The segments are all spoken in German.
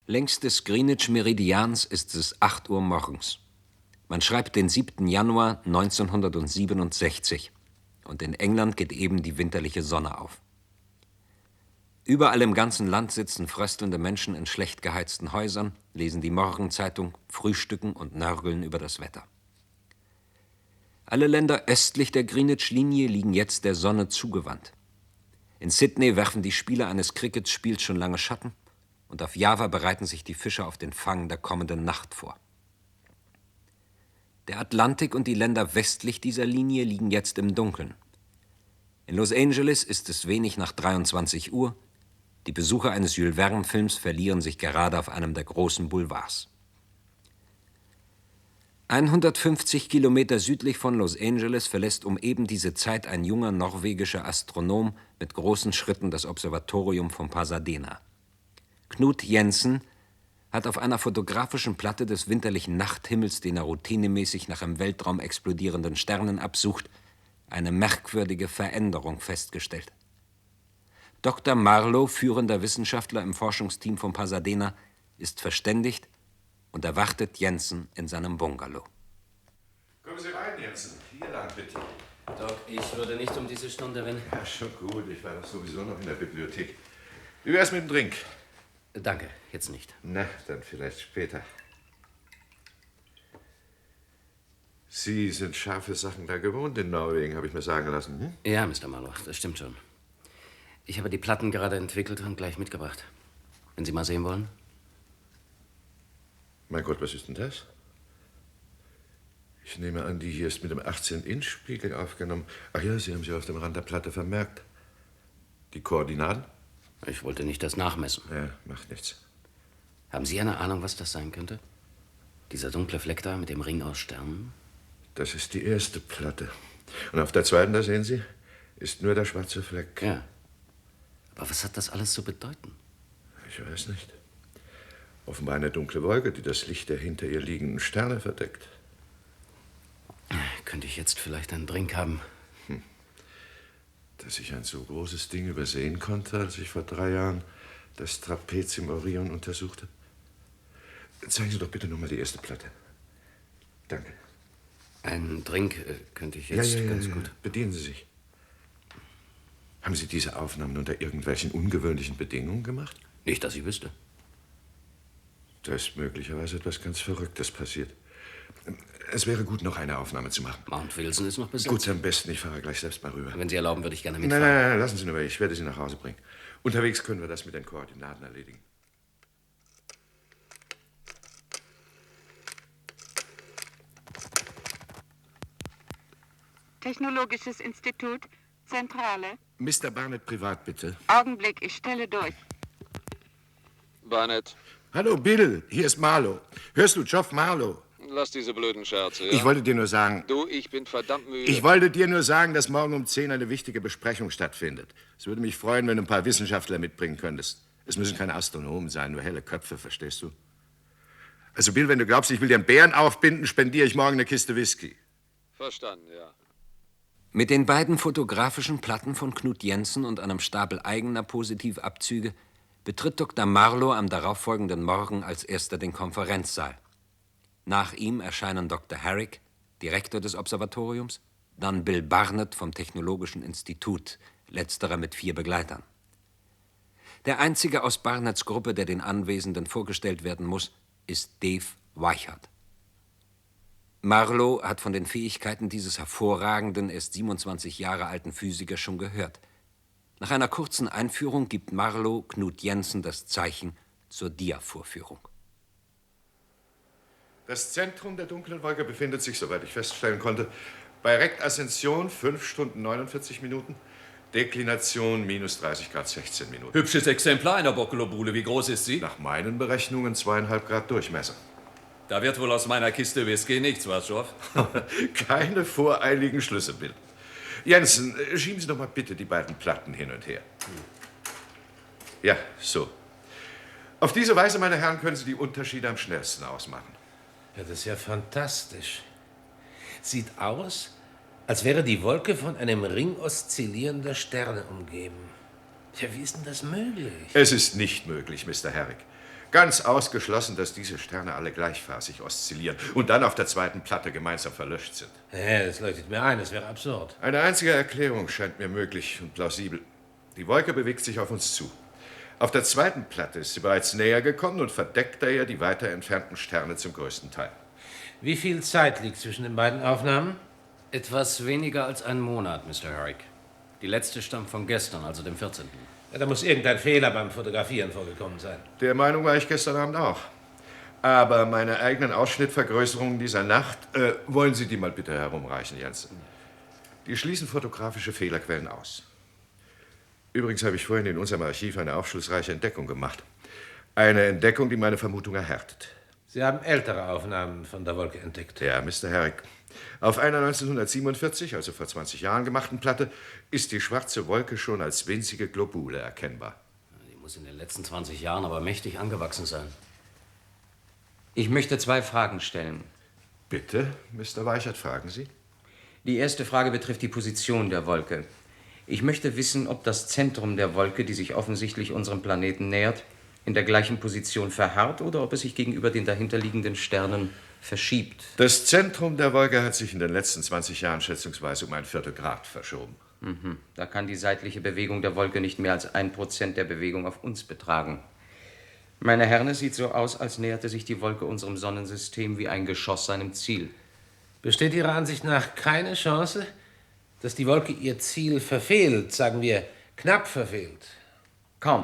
Längs des Greenwich-Meridians ist es 8 Uhr morgens. Man schreibt den 7. Januar 1967 und in England geht eben die winterliche Sonne auf. Überall im ganzen Land sitzen fröstelnde Menschen in schlecht geheizten Häusern, lesen die Morgenzeitung, frühstücken und nörgeln über das Wetter. Alle Länder östlich der Greenwich-Linie liegen jetzt der Sonne zugewandt. In Sydney werfen die Spieler eines Cricketspiels schon lange Schatten und auf Java bereiten sich die Fischer auf den Fang der kommenden Nacht vor. Der Atlantik und die Länder westlich dieser Linie liegen jetzt im Dunkeln. In Los Angeles ist es wenig nach 23 Uhr. Die Besucher eines Jules Verne-Films verlieren sich gerade auf einem der großen Boulevards. 150 Kilometer südlich von Los Angeles verlässt um eben diese Zeit ein junger norwegischer Astronom mit großen Schritten das Observatorium von Pasadena. Knut Jensen hat auf einer fotografischen Platte des winterlichen Nachthimmels, den er routinemäßig nach im Weltraum explodierenden Sternen absucht, eine merkwürdige Veränderung festgestellt. Dr. Marlow, führender Wissenschaftler im Forschungsteam von Pasadena, ist verständigt und erwartet Jensen in seinem Bungalow. Kommen Sie rein, Jensen. Hier lang, bitte. Doc, ich würde nicht um diese Stunde, wenn... Ja, schon gut. Ich war doch sowieso noch in der Bibliothek. Wie wär's mit dem Drink? Danke, jetzt nicht. Na, dann vielleicht später. Sie sind scharfe Sachen da gewohnt in Norwegen, habe ich mir sagen lassen. Hm? Ja, Mr. Marlow, das stimmt schon. Ich habe die Platten gerade entwickelt und gleich mitgebracht. Wenn Sie mal sehen wollen? Mein Gott, was ist denn das? Ich nehme an, die hier ist mit dem 18-Inch-Spiegel aufgenommen. Ach ja, Sie haben sie auf dem Rand der Platte vermerkt. Die Koordinaten? Ich wollte nicht das nachmessen. Ja, macht nichts. Haben Sie eine Ahnung, was das sein könnte? Dieser dunkle Fleck da mit dem Ring aus Sternen? Das ist die erste Platte. Und auf der zweiten, da sehen Sie, ist nur der schwarze Fleck. Ja. Aber was hat das alles zu bedeuten? Ich weiß nicht. Offenbar eine dunkle Wolke, die das Licht der hinter ihr liegenden Sterne verdeckt. Könnte ich jetzt vielleicht einen Drink haben? Dass ich ein so großes Ding übersehen konnte, als ich vor 3 Jahren das Trapez im Orion untersuchte. Zeigen Sie doch bitte noch mal die erste Platte. Danke. Einen Drink könnte ich jetzt ganz gut. Bedienen Sie sich. Haben Sie diese Aufnahmen unter irgendwelchen ungewöhnlichen Bedingungen gemacht? Nicht, dass ich wüsste. Da ist möglicherweise etwas ganz Verrücktes passiert. Es wäre gut, noch eine Aufnahme zu machen. Mount Wilson ist noch besetzt. Gut, am besten. Ich fahre gleich selbst mal rüber. Wenn Sie erlauben, würde ich gerne Nein, mitfahren. nein, nein, lassen Sie nur mal. Ich werde Sie nach Hause bringen. Unterwegs können wir das mit den Koordinaten erledigen. Technologisches Institut, Zentrale. Mr. Barnett, privat, bitte. Augenblick, ich stelle durch. Barnett, Hallo, Bill. Hier ist Marlow. Hörst du, Geoff Marlow? lass diese blöden Scherze, ja? Ich wollte dir nur sagen... Du, ich bin verdammt müde. Ich wollte dir nur sagen, dass morgen um 10 eine wichtige Besprechung stattfindet. Es würde mich freuen, wenn du ein paar Wissenschaftler mitbringen könntest. Es müssen keine Astronomen sein, nur helle Köpfe, verstehst du? Also, Bill, wenn du glaubst, ich will dir einen Bären aufbinden, spendiere ich morgen eine Kiste Whisky. Verstanden, ja. Mit den beiden fotografischen Platten von Knut Jensen und einem Stapel eigener Positivabzüge betritt Dr. Marlow am darauffolgenden Morgen als erster den Konferenzsaal. Nach ihm erscheinen Dr. Herrick, Direktor des Observatoriums, dann Bill Barnett vom Technologischen Institut, letzterer mit 4 Begleitern. Der einzige aus Barnetts Gruppe, der den Anwesenden vorgestellt werden muss, ist Dave Weichert. Marlow hat von den Fähigkeiten dieses hervorragenden, erst 27 Jahre alten Physikers schon gehört. Nach einer kurzen Einführung gibt Marlow Knut Jensen das Zeichen zur Dia-Vorführung. Das Zentrum der dunklen Wolke befindet sich, soweit ich feststellen konnte, bei Rektaszension 5 Stunden 49 Minuten, Deklination minus 30 Grad 16 Minuten. Hübsches Exemplar einer Boccolobule. Wie groß ist sie? Nach meinen Berechnungen 2,5 Grad Durchmesser. Da wird wohl aus meiner Kiste Whisky nichts, was, Geoff? Keine voreiligen Schlüsse, Bill. Jensen, schieben Sie doch mal bitte die beiden Platten hin und her. Ja, so. Auf diese Weise, meine Herren, können Sie die Unterschiede am schnellsten ausmachen. Ja, das ist ja fantastisch. Sieht aus, als wäre die Wolke von einem Ring oszillierender Sterne umgeben. Ja, wie ist denn das möglich? Es ist nicht möglich, Mr. Herrick. Ganz ausgeschlossen, dass diese Sterne alle gleichphasig oszillieren und dann auf der zweiten Platte gemeinsam verlöscht sind. Ja, das leuchtet mir ein, das wäre absurd. Eine einzige Erklärung scheint mir möglich und plausibel. Die Wolke bewegt sich auf uns zu. Auf der zweiten Platte ist sie bereits näher gekommen und verdeckt daher die weiter entfernten Sterne zum größten Teil. Wie viel Zeit liegt zwischen den beiden Aufnahmen? Etwas weniger als einen Monat, Mr. Herrick. Die letzte stammt von gestern, also dem 14. Ja, da muss irgendein Fehler beim Fotografieren vorgekommen sein. Der Meinung war ich gestern Abend auch. Aber meine eigenen Ausschnittvergrößerungen dieser Nacht, wollen Sie die mal bitte herumreichen, Jensen? Die schließen fotografische Fehlerquellen aus. Übrigens habe ich vorhin in unserem Archiv eine aufschlussreiche Entdeckung gemacht. Eine Entdeckung, die meine Vermutung erhärtet. Sie haben ältere Aufnahmen von der Wolke entdeckt. Ja, Mr. Herrick. Auf einer 1947, also vor 20 Jahren gemachten Platte, ist die schwarze Wolke schon als winzige Globule erkennbar. Die muss in den letzten 20 Jahren aber mächtig angewachsen sein. Ich möchte 2 Fragen stellen. Bitte, Mr. Weichert, fragen Sie. Die erste Frage betrifft die Position der Wolke. Ich möchte wissen, ob das Zentrum der Wolke, die sich offensichtlich unserem Planeten nähert, in der gleichen Position verharrt oder ob es sich gegenüber den dahinterliegenden Sternen verschiebt. Das Zentrum der Wolke hat sich in den letzten 20 Jahren schätzungsweise um 1/4 Grad verschoben. Da kann die seitliche Bewegung der Wolke nicht mehr als 1% der Bewegung auf uns betragen. Meine Herren, es sieht so aus, als näherte sich die Wolke unserem Sonnensystem wie ein Geschoss seinem Ziel. Besteht Ihrer Ansicht nach keine Chance, dass die Wolke ihr Ziel verfehlt, sagen wir, knapp verfehlt? Kaum.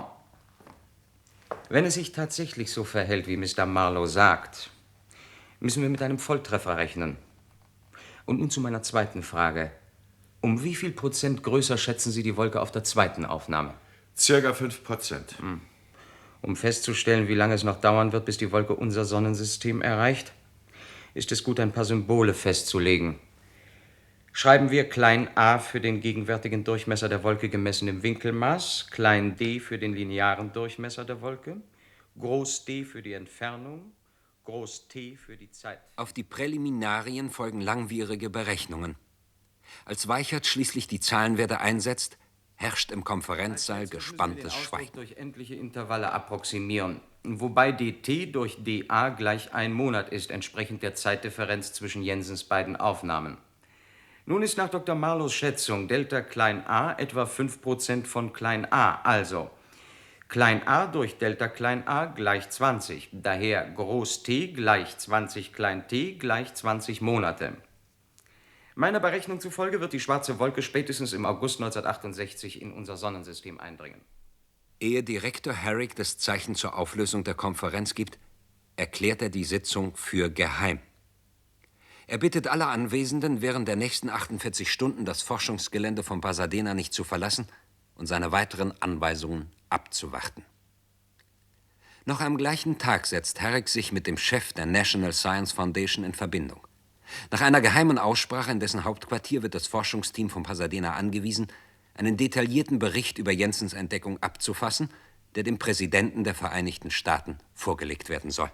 Wenn es sich tatsächlich so verhält, wie Mr. Marlowe sagt, müssen wir mit einem Volltreffer rechnen. Und nun zu meiner zweiten Frage. Um wie viel Prozent größer schätzen Sie die Wolke auf der zweiten Aufnahme? Circa 5%. Um festzustellen, wie lange es noch dauern wird, bis die Wolke unser Sonnensystem erreicht, ist es gut, ein paar Symbole festzulegen. Schreiben wir klein a für den gegenwärtigen Durchmesser der Wolke gemessen im Winkelmaß, klein d für den linearen Durchmesser der Wolke, groß D für die Entfernung, groß T für die Zeit. Auf die Präliminarien folgen langwierige Berechnungen. Als Weichert schließlich die Zahlenwerte einsetzt, herrscht im Konferenzsaal gespanntes Schweigen. Durch endliche Intervalle approximieren, wobei dt durch dA gleich 1 Monat ist, entsprechend der Zeitdifferenz zwischen Jensens beiden Aufnahmen. Nun ist nach Dr. Marlows Schätzung Delta klein a etwa 5% von klein a, also klein a durch Delta klein a gleich 20, daher groß T gleich 20 klein t gleich 20 Monate. Meiner Berechnung zufolge wird die schwarze Wolke spätestens im August 1968 in unser Sonnensystem eindringen. Ehe Direktor Herrick das Zeichen zur Auflösung der Konferenz gibt, erklärt er die Sitzung für geheim. Er bittet alle Anwesenden, während der nächsten 48 Stunden das Forschungsgelände von Pasadena nicht zu verlassen und seine weiteren Anweisungen abzuwarten. Noch am gleichen Tag setzt Herrick sich mit dem Chef der National Science Foundation in Verbindung. Nach einer geheimen Aussprache in dessen Hauptquartier wird das Forschungsteam von Pasadena angewiesen, einen detaillierten Bericht über Jensens Entdeckung abzufassen, der dem Präsidenten der Vereinigten Staaten vorgelegt werden soll.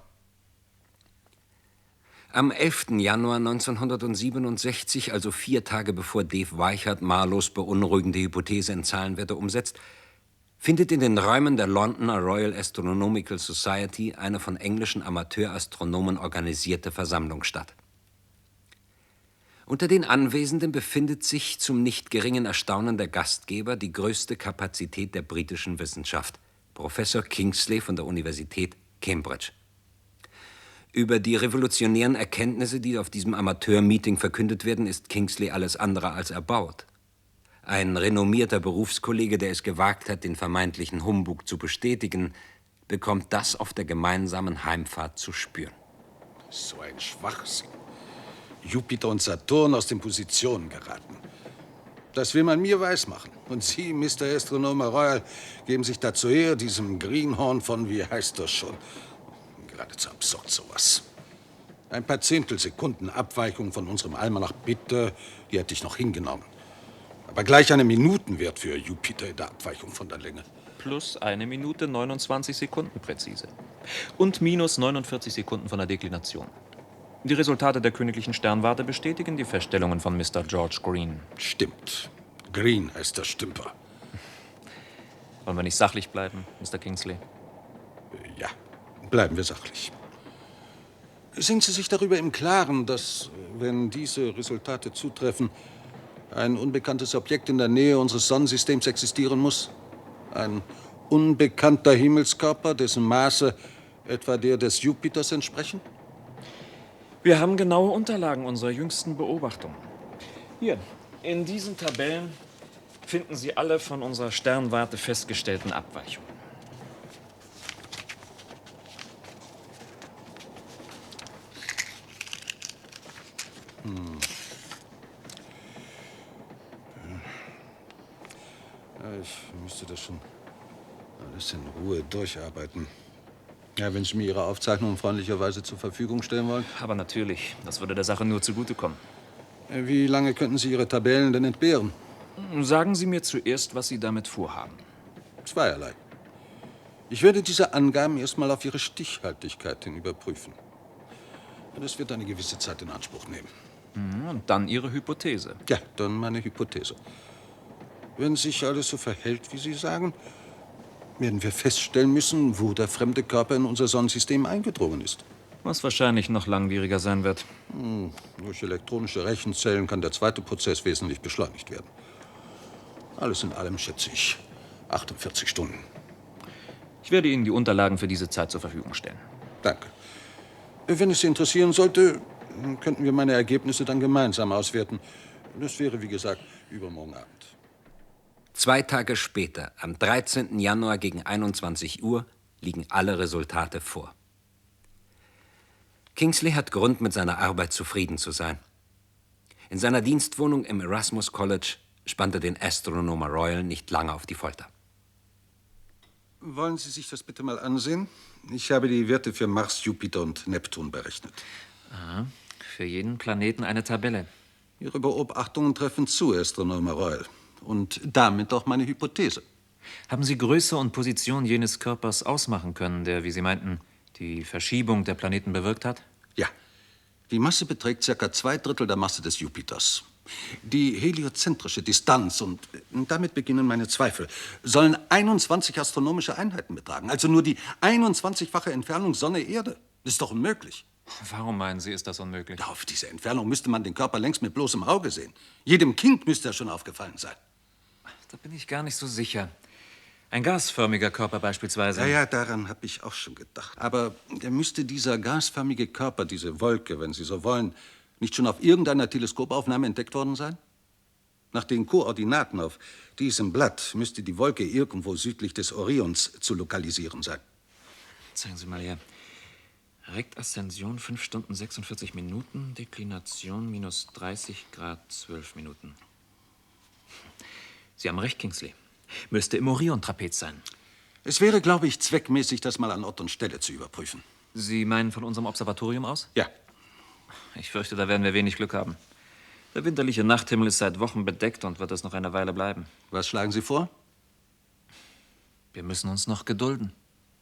Am 11. Januar 1967, also 4 Tage bevor Dave Weichert Marlows beunruhigende Hypothese in Zahlenwerte umsetzt, findet in den Räumen der Londoner Royal Astronomical Society eine von englischen Amateurastronomen organisierte Versammlung statt. Unter den Anwesenden befindet sich zum nicht geringen Erstaunen der Gastgeber die größte Kapazität der britischen Wissenschaft, Professor Kingsley von der Universität Cambridge. Über die revolutionären Erkenntnisse, die auf diesem Amateurmeeting verkündet werden, ist Kingsley alles andere als erbaut. Ein renommierter Berufskollege, der es gewagt hat, den vermeintlichen Humbug zu bestätigen, bekommt das auf der gemeinsamen Heimfahrt zu spüren. So ein Schwachsinn. Jupiter und Saturn aus den Positionen geraten. Das will man mir weismachen. Und Sie, Mr. Astronome Royal, geben sich dazu her, diesem Greenhorn von, wie heißt das schon? Geradezu absurd, sowas. Ein paar Zehntelsekunden Abweichung von unserem Almanach, bitte, die hätte ich noch hingenommen. Aber gleich einen Minutenwert für Jupiter in der Abweichung von der Länge. Plus 1 Minute 29 Sekunden präzise. Und minus 49 Sekunden von der Deklination. Die Resultate der königlichen Sternwarte bestätigen die Feststellungen von Mr. George Green. Stimmt. Green heißt der Stümper. Wollen wir nicht sachlich bleiben, Mr. Kingsley? Ja. Bleiben wir sachlich. Sind Sie sich darüber im Klaren, dass, wenn diese Resultate zutreffen, ein unbekanntes Objekt in der Nähe unseres Sonnensystems existieren muss? Ein unbekannter Himmelskörper, dessen Maße etwa der des Jupiters entsprechen? Wir haben genaue Unterlagen unserer jüngsten Beobachtungen. Hier, in diesen Tabellen finden Sie alle von unserer Sternwarte festgestellten Abweichungen. Ja, ich müsste das schon alles in Ruhe durcharbeiten. Ja, wenn Sie mir Ihre Aufzeichnungen freundlicherweise zur Verfügung stellen wollen. Aber natürlich, das würde der Sache nur zugutekommen. Wie lange könnten Sie Ihre Tabellen denn entbehren? Sagen Sie mir zuerst, was Sie damit vorhaben. Zweierlei. Ich werde diese Angaben erstmal auf ihre Stichhaltigkeit hin überprüfen. Das wird eine gewisse Zeit in Anspruch nehmen. Und dann Ihre Hypothese. Ja, dann meine Hypothese. Wenn sich alles so verhält, wie Sie sagen, werden wir feststellen müssen, wo der fremde Körper in unser Sonnensystem eingedrungen ist. Was wahrscheinlich noch langwieriger sein wird. Durch elektronische Rechenzellen kann der zweite Prozess wesentlich beschleunigt werden. Alles in allem schätze ich 48 Stunden. Ich werde Ihnen die Unterlagen für diese Zeit zur Verfügung stellen. Danke. Wenn es Sie interessieren sollte, könnten wir meine Ergebnisse dann gemeinsam auswerten. Das wäre, wie gesagt, übermorgen Abend. 2 Tage später, am 13. Januar gegen 21 Uhr, liegen alle Resultate vor. Kingsley hat Grund, mit seiner Arbeit zufrieden zu sein. In seiner Dienstwohnung im Erasmus College spannte den Astronomer Royal nicht lange auf die Folter. Wollen Sie sich das bitte mal ansehen? Ich habe die Werte für Mars, Jupiter und Neptun berechnet. Aha. Für jeden Planeten eine Tabelle. Ihre Beobachtungen treffen zu, Astronomer Royal. Und damit auch meine Hypothese. Haben Sie Größe und Position jenes Körpers ausmachen können, der, wie Sie meinten, die Verschiebung der Planeten bewirkt hat? Ja. Die Masse beträgt ca. 2/3 der Masse des Jupiters. Die heliozentrische Distanz, und damit beginnen meine Zweifel, sollen 21 astronomische Einheiten betragen. Also nur die 21-fache Entfernung Sonne-Erde. Das ist doch unmöglich. Warum meinen Sie, ist das unmöglich? Ja, auf diese Entfernung müsste man den Körper längst mit bloßem Auge sehen. Jedem Kind müsste er schon aufgefallen sein. Da bin ich gar nicht so sicher. Ein gasförmiger Körper beispielsweise. Ja, daran habe ich auch schon gedacht. Aber müsste dieser gasförmige Körper, diese Wolke, wenn Sie so wollen, nicht schon auf irgendeiner Teleskopaufnahme entdeckt worden sein? Nach den Koordinaten auf diesem Blatt müsste die Wolke irgendwo südlich des Orions zu lokalisieren sein. Zeigen Sie mal her. Rektaszension 5 Stunden 46 Minuten, Deklination minus 30 Grad 12 Minuten. Sie haben recht, Kingsley. Müsste im Orion-Trapez sein. Es wäre, glaube ich, zweckmäßig, das mal an Ort und Stelle zu überprüfen. Sie meinen von unserem Observatorium aus? Ja. Ich fürchte, da werden wir wenig Glück haben. Der winterliche Nachthimmel ist seit Wochen bedeckt und wird es noch eine Weile bleiben. Was schlagen Sie vor? Wir müssen uns noch gedulden.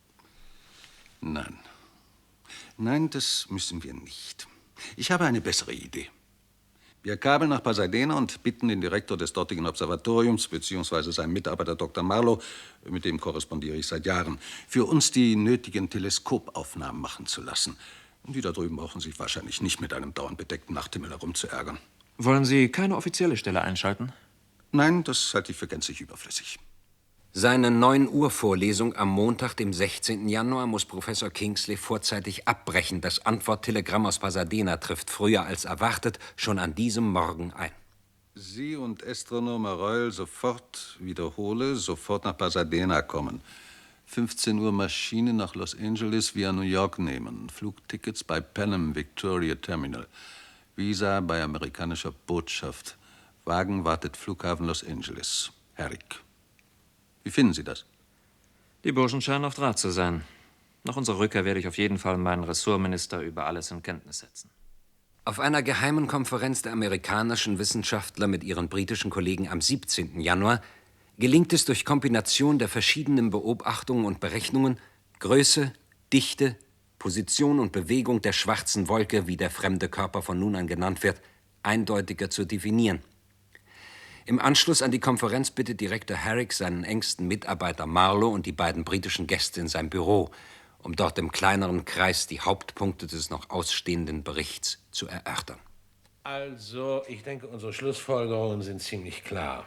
Nein. Nein, das müssen wir nicht. Ich habe eine bessere Idee. Wir kabeln nach Pasadena und bitten den Direktor des dortigen Observatoriums, beziehungsweise seinen Mitarbeiter Dr. Marlow, mit dem korrespondiere ich seit Jahren, für uns die nötigen Teleskopaufnahmen machen zu lassen. Und die da drüben brauchen sich wahrscheinlich nicht mit einem dauernd bedeckten Nachthimmel herumzuärgern. Wollen Sie keine offizielle Stelle einschalten? Nein, das halte ich für gänzlich überflüssig. Seine 9 Uhr Vorlesung am Montag, dem 16. Januar, muss Professor Kingsley vorzeitig abbrechen. Das Antworttelegramm aus Pasadena trifft früher als erwartet schon an diesem Morgen ein. Sie und Astronomer Royal sofort, wiederhole, sofort nach Pasadena kommen. 15 Uhr Maschine nach Los Angeles via New York nehmen. Flugtickets bei Pan Am Victoria Terminal. Visa bei amerikanischer Botschaft. Wagen wartet Flughafen Los Angeles. Herrick. Wie finden Sie das? Die Burschen scheinen auf Draht zu sein. Nach unserer Rückkehr werde ich auf jeden Fall meinen Ressortminister über alles in Kenntnis setzen. Auf einer geheimen Konferenz der amerikanischen Wissenschaftler mit ihren britischen Kollegen am 17. Januar gelingt es durch Kombination der verschiedenen Beobachtungen und Berechnungen, Größe, Dichte, Position und Bewegung der schwarzen Wolke, wie der fremde Körper von nun an genannt wird, eindeutiger zu definieren. Im Anschluss an die Konferenz bittet Direktor Herrick seinen engsten Mitarbeiter Marlow und die beiden britischen Gäste in sein Büro, um dort im kleineren Kreis die Hauptpunkte des noch ausstehenden Berichts zu erörtern. Also, ich denke, unsere Schlussfolgerungen sind ziemlich klar.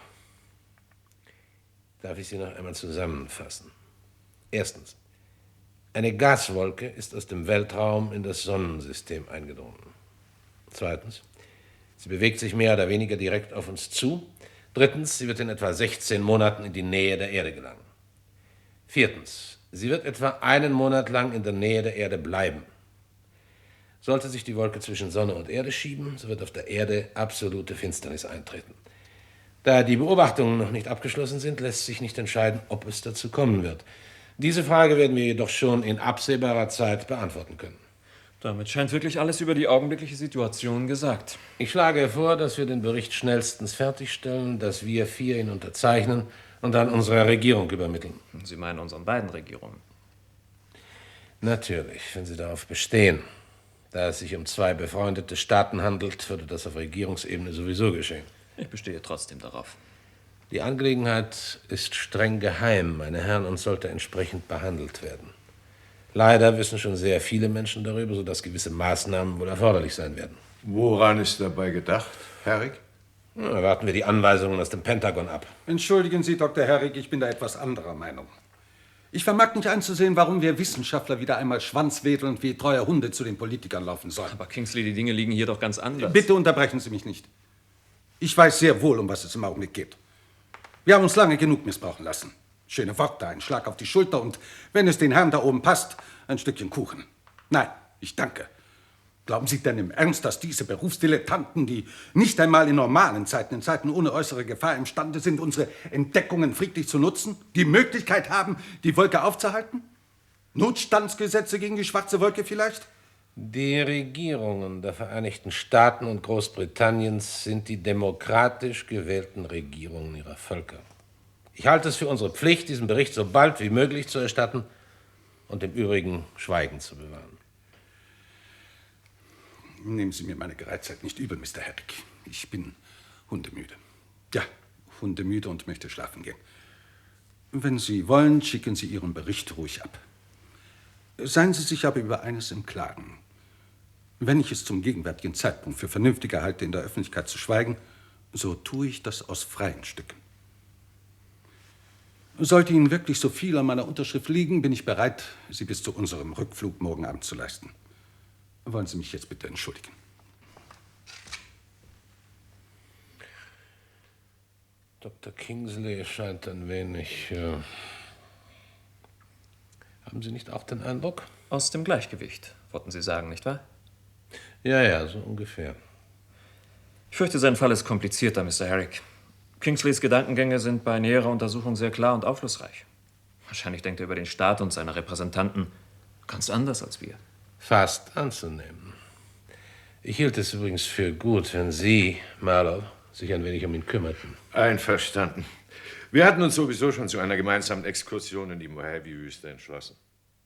Darf ich sie noch einmal zusammenfassen? Erstens. Eine Gaswolke ist aus dem Weltraum in das Sonnensystem eingedrungen. Zweitens. Sie bewegt sich mehr oder weniger direkt auf uns zu. Drittens. Sie wird in etwa 16 Monaten in die Nähe der Erde gelangen. Viertens. Sie wird etwa einen Monat lang in der Nähe der Erde bleiben. Sollte sich die Wolke zwischen Sonne und Erde schieben, so wird auf der Erde absolute Finsternis eintreten. Da die Beobachtungen noch nicht abgeschlossen sind, lässt sich nicht entscheiden, ob es dazu kommen wird. Diese Frage werden wir jedoch schon in absehbarer Zeit beantworten können. Damit scheint wirklich alles über die augenblickliche Situation gesagt. Ich schlage vor, dass wir den Bericht schnellstens fertigstellen, dass wir 4 ihn unterzeichnen und dann unserer Regierung übermitteln. Sie meinen unseren beiden Regierungen? Natürlich, wenn Sie darauf bestehen. Da es sich um 2 befreundete Staaten handelt, würde das auf Regierungsebene sowieso geschehen. Ich bestehe trotzdem darauf. Die Angelegenheit ist streng geheim, meine Herren, und sollte entsprechend behandelt werden. Leider wissen schon sehr viele Menschen darüber, sodass gewisse Maßnahmen wohl erforderlich sein werden. Woran ist dabei gedacht, Herrick? Na, warten wir die Anweisungen aus dem Pentagon ab. Entschuldigen Sie, Dr. Herrick, ich bin da etwas anderer Meinung. Ich vermag nicht einzusehen, warum wir Wissenschaftler wieder einmal schwanzwedelnd wie treue Hunde zu den Politikern laufen sollen. Aber Kingsley, die Dinge liegen hier doch ganz anders. Bitte unterbrechen Sie mich nicht. Ich weiß sehr wohl, um was es im Augenblick geht. Wir haben uns lange genug missbrauchen lassen. Schöne Worte, ein Schlag auf die Schulter und, wenn es den Herrn da oben passt, ein Stückchen Kuchen. Nein, ich danke. Glauben Sie denn im Ernst, dass diese Berufsdilettanten, die nicht einmal in normalen Zeiten, in Zeiten ohne äußere Gefahr imstande sind, unsere Entdeckungen friedlich zu nutzen, die Möglichkeit haben, die Wolke aufzuhalten? Notstandsgesetze gegen die schwarze Wolke vielleicht? Die Regierungen der Vereinigten Staaten und Großbritanniens sind die demokratisch gewählten Regierungen ihrer Völker. Ich halte es für unsere Pflicht, diesen Bericht so bald wie möglich zu erstatten und im Übrigen Schweigen zu bewahren. Nehmen Sie mir meine Gereiztheit nicht übel, Mr. Herrick. Ich bin hundemüde. Ja, hundemüde und möchte schlafen gehen. Wenn Sie wollen, schicken Sie Ihren Bericht ruhig ab. Seien Sie sich aber über eines im Klaren. Wenn ich es zum gegenwärtigen Zeitpunkt für vernünftiger halte, in der Öffentlichkeit zu schweigen, so tue ich das aus freien Stücken. Sollte Ihnen wirklich so viel an meiner Unterschrift liegen, bin ich bereit, sie bis zu unserem Rückflug morgen Abend zu leisten. Wollen Sie mich jetzt bitte entschuldigen? Dr. Kingsley scheint ein wenig... Haben Sie nicht auch den Eindruck? Aus dem Gleichgewicht, wollten Sie sagen, nicht wahr? Ja, so ungefähr. Ich fürchte, sein Fall ist komplizierter, Mr. Herrick. Kingsleys Gedankengänge sind bei näherer Untersuchung sehr klar und aufschlussreich. Wahrscheinlich denkt er über den Staat und seine Repräsentanten ganz anders als wir. Fast anzunehmen. Ich hielt es übrigens für gut, wenn Sie, Marlowe, sich ein wenig um ihn kümmerten. Einverstanden. Wir hatten uns sowieso schon zu einer gemeinsamen Exkursion in die Mojave-Wüste entschlossen.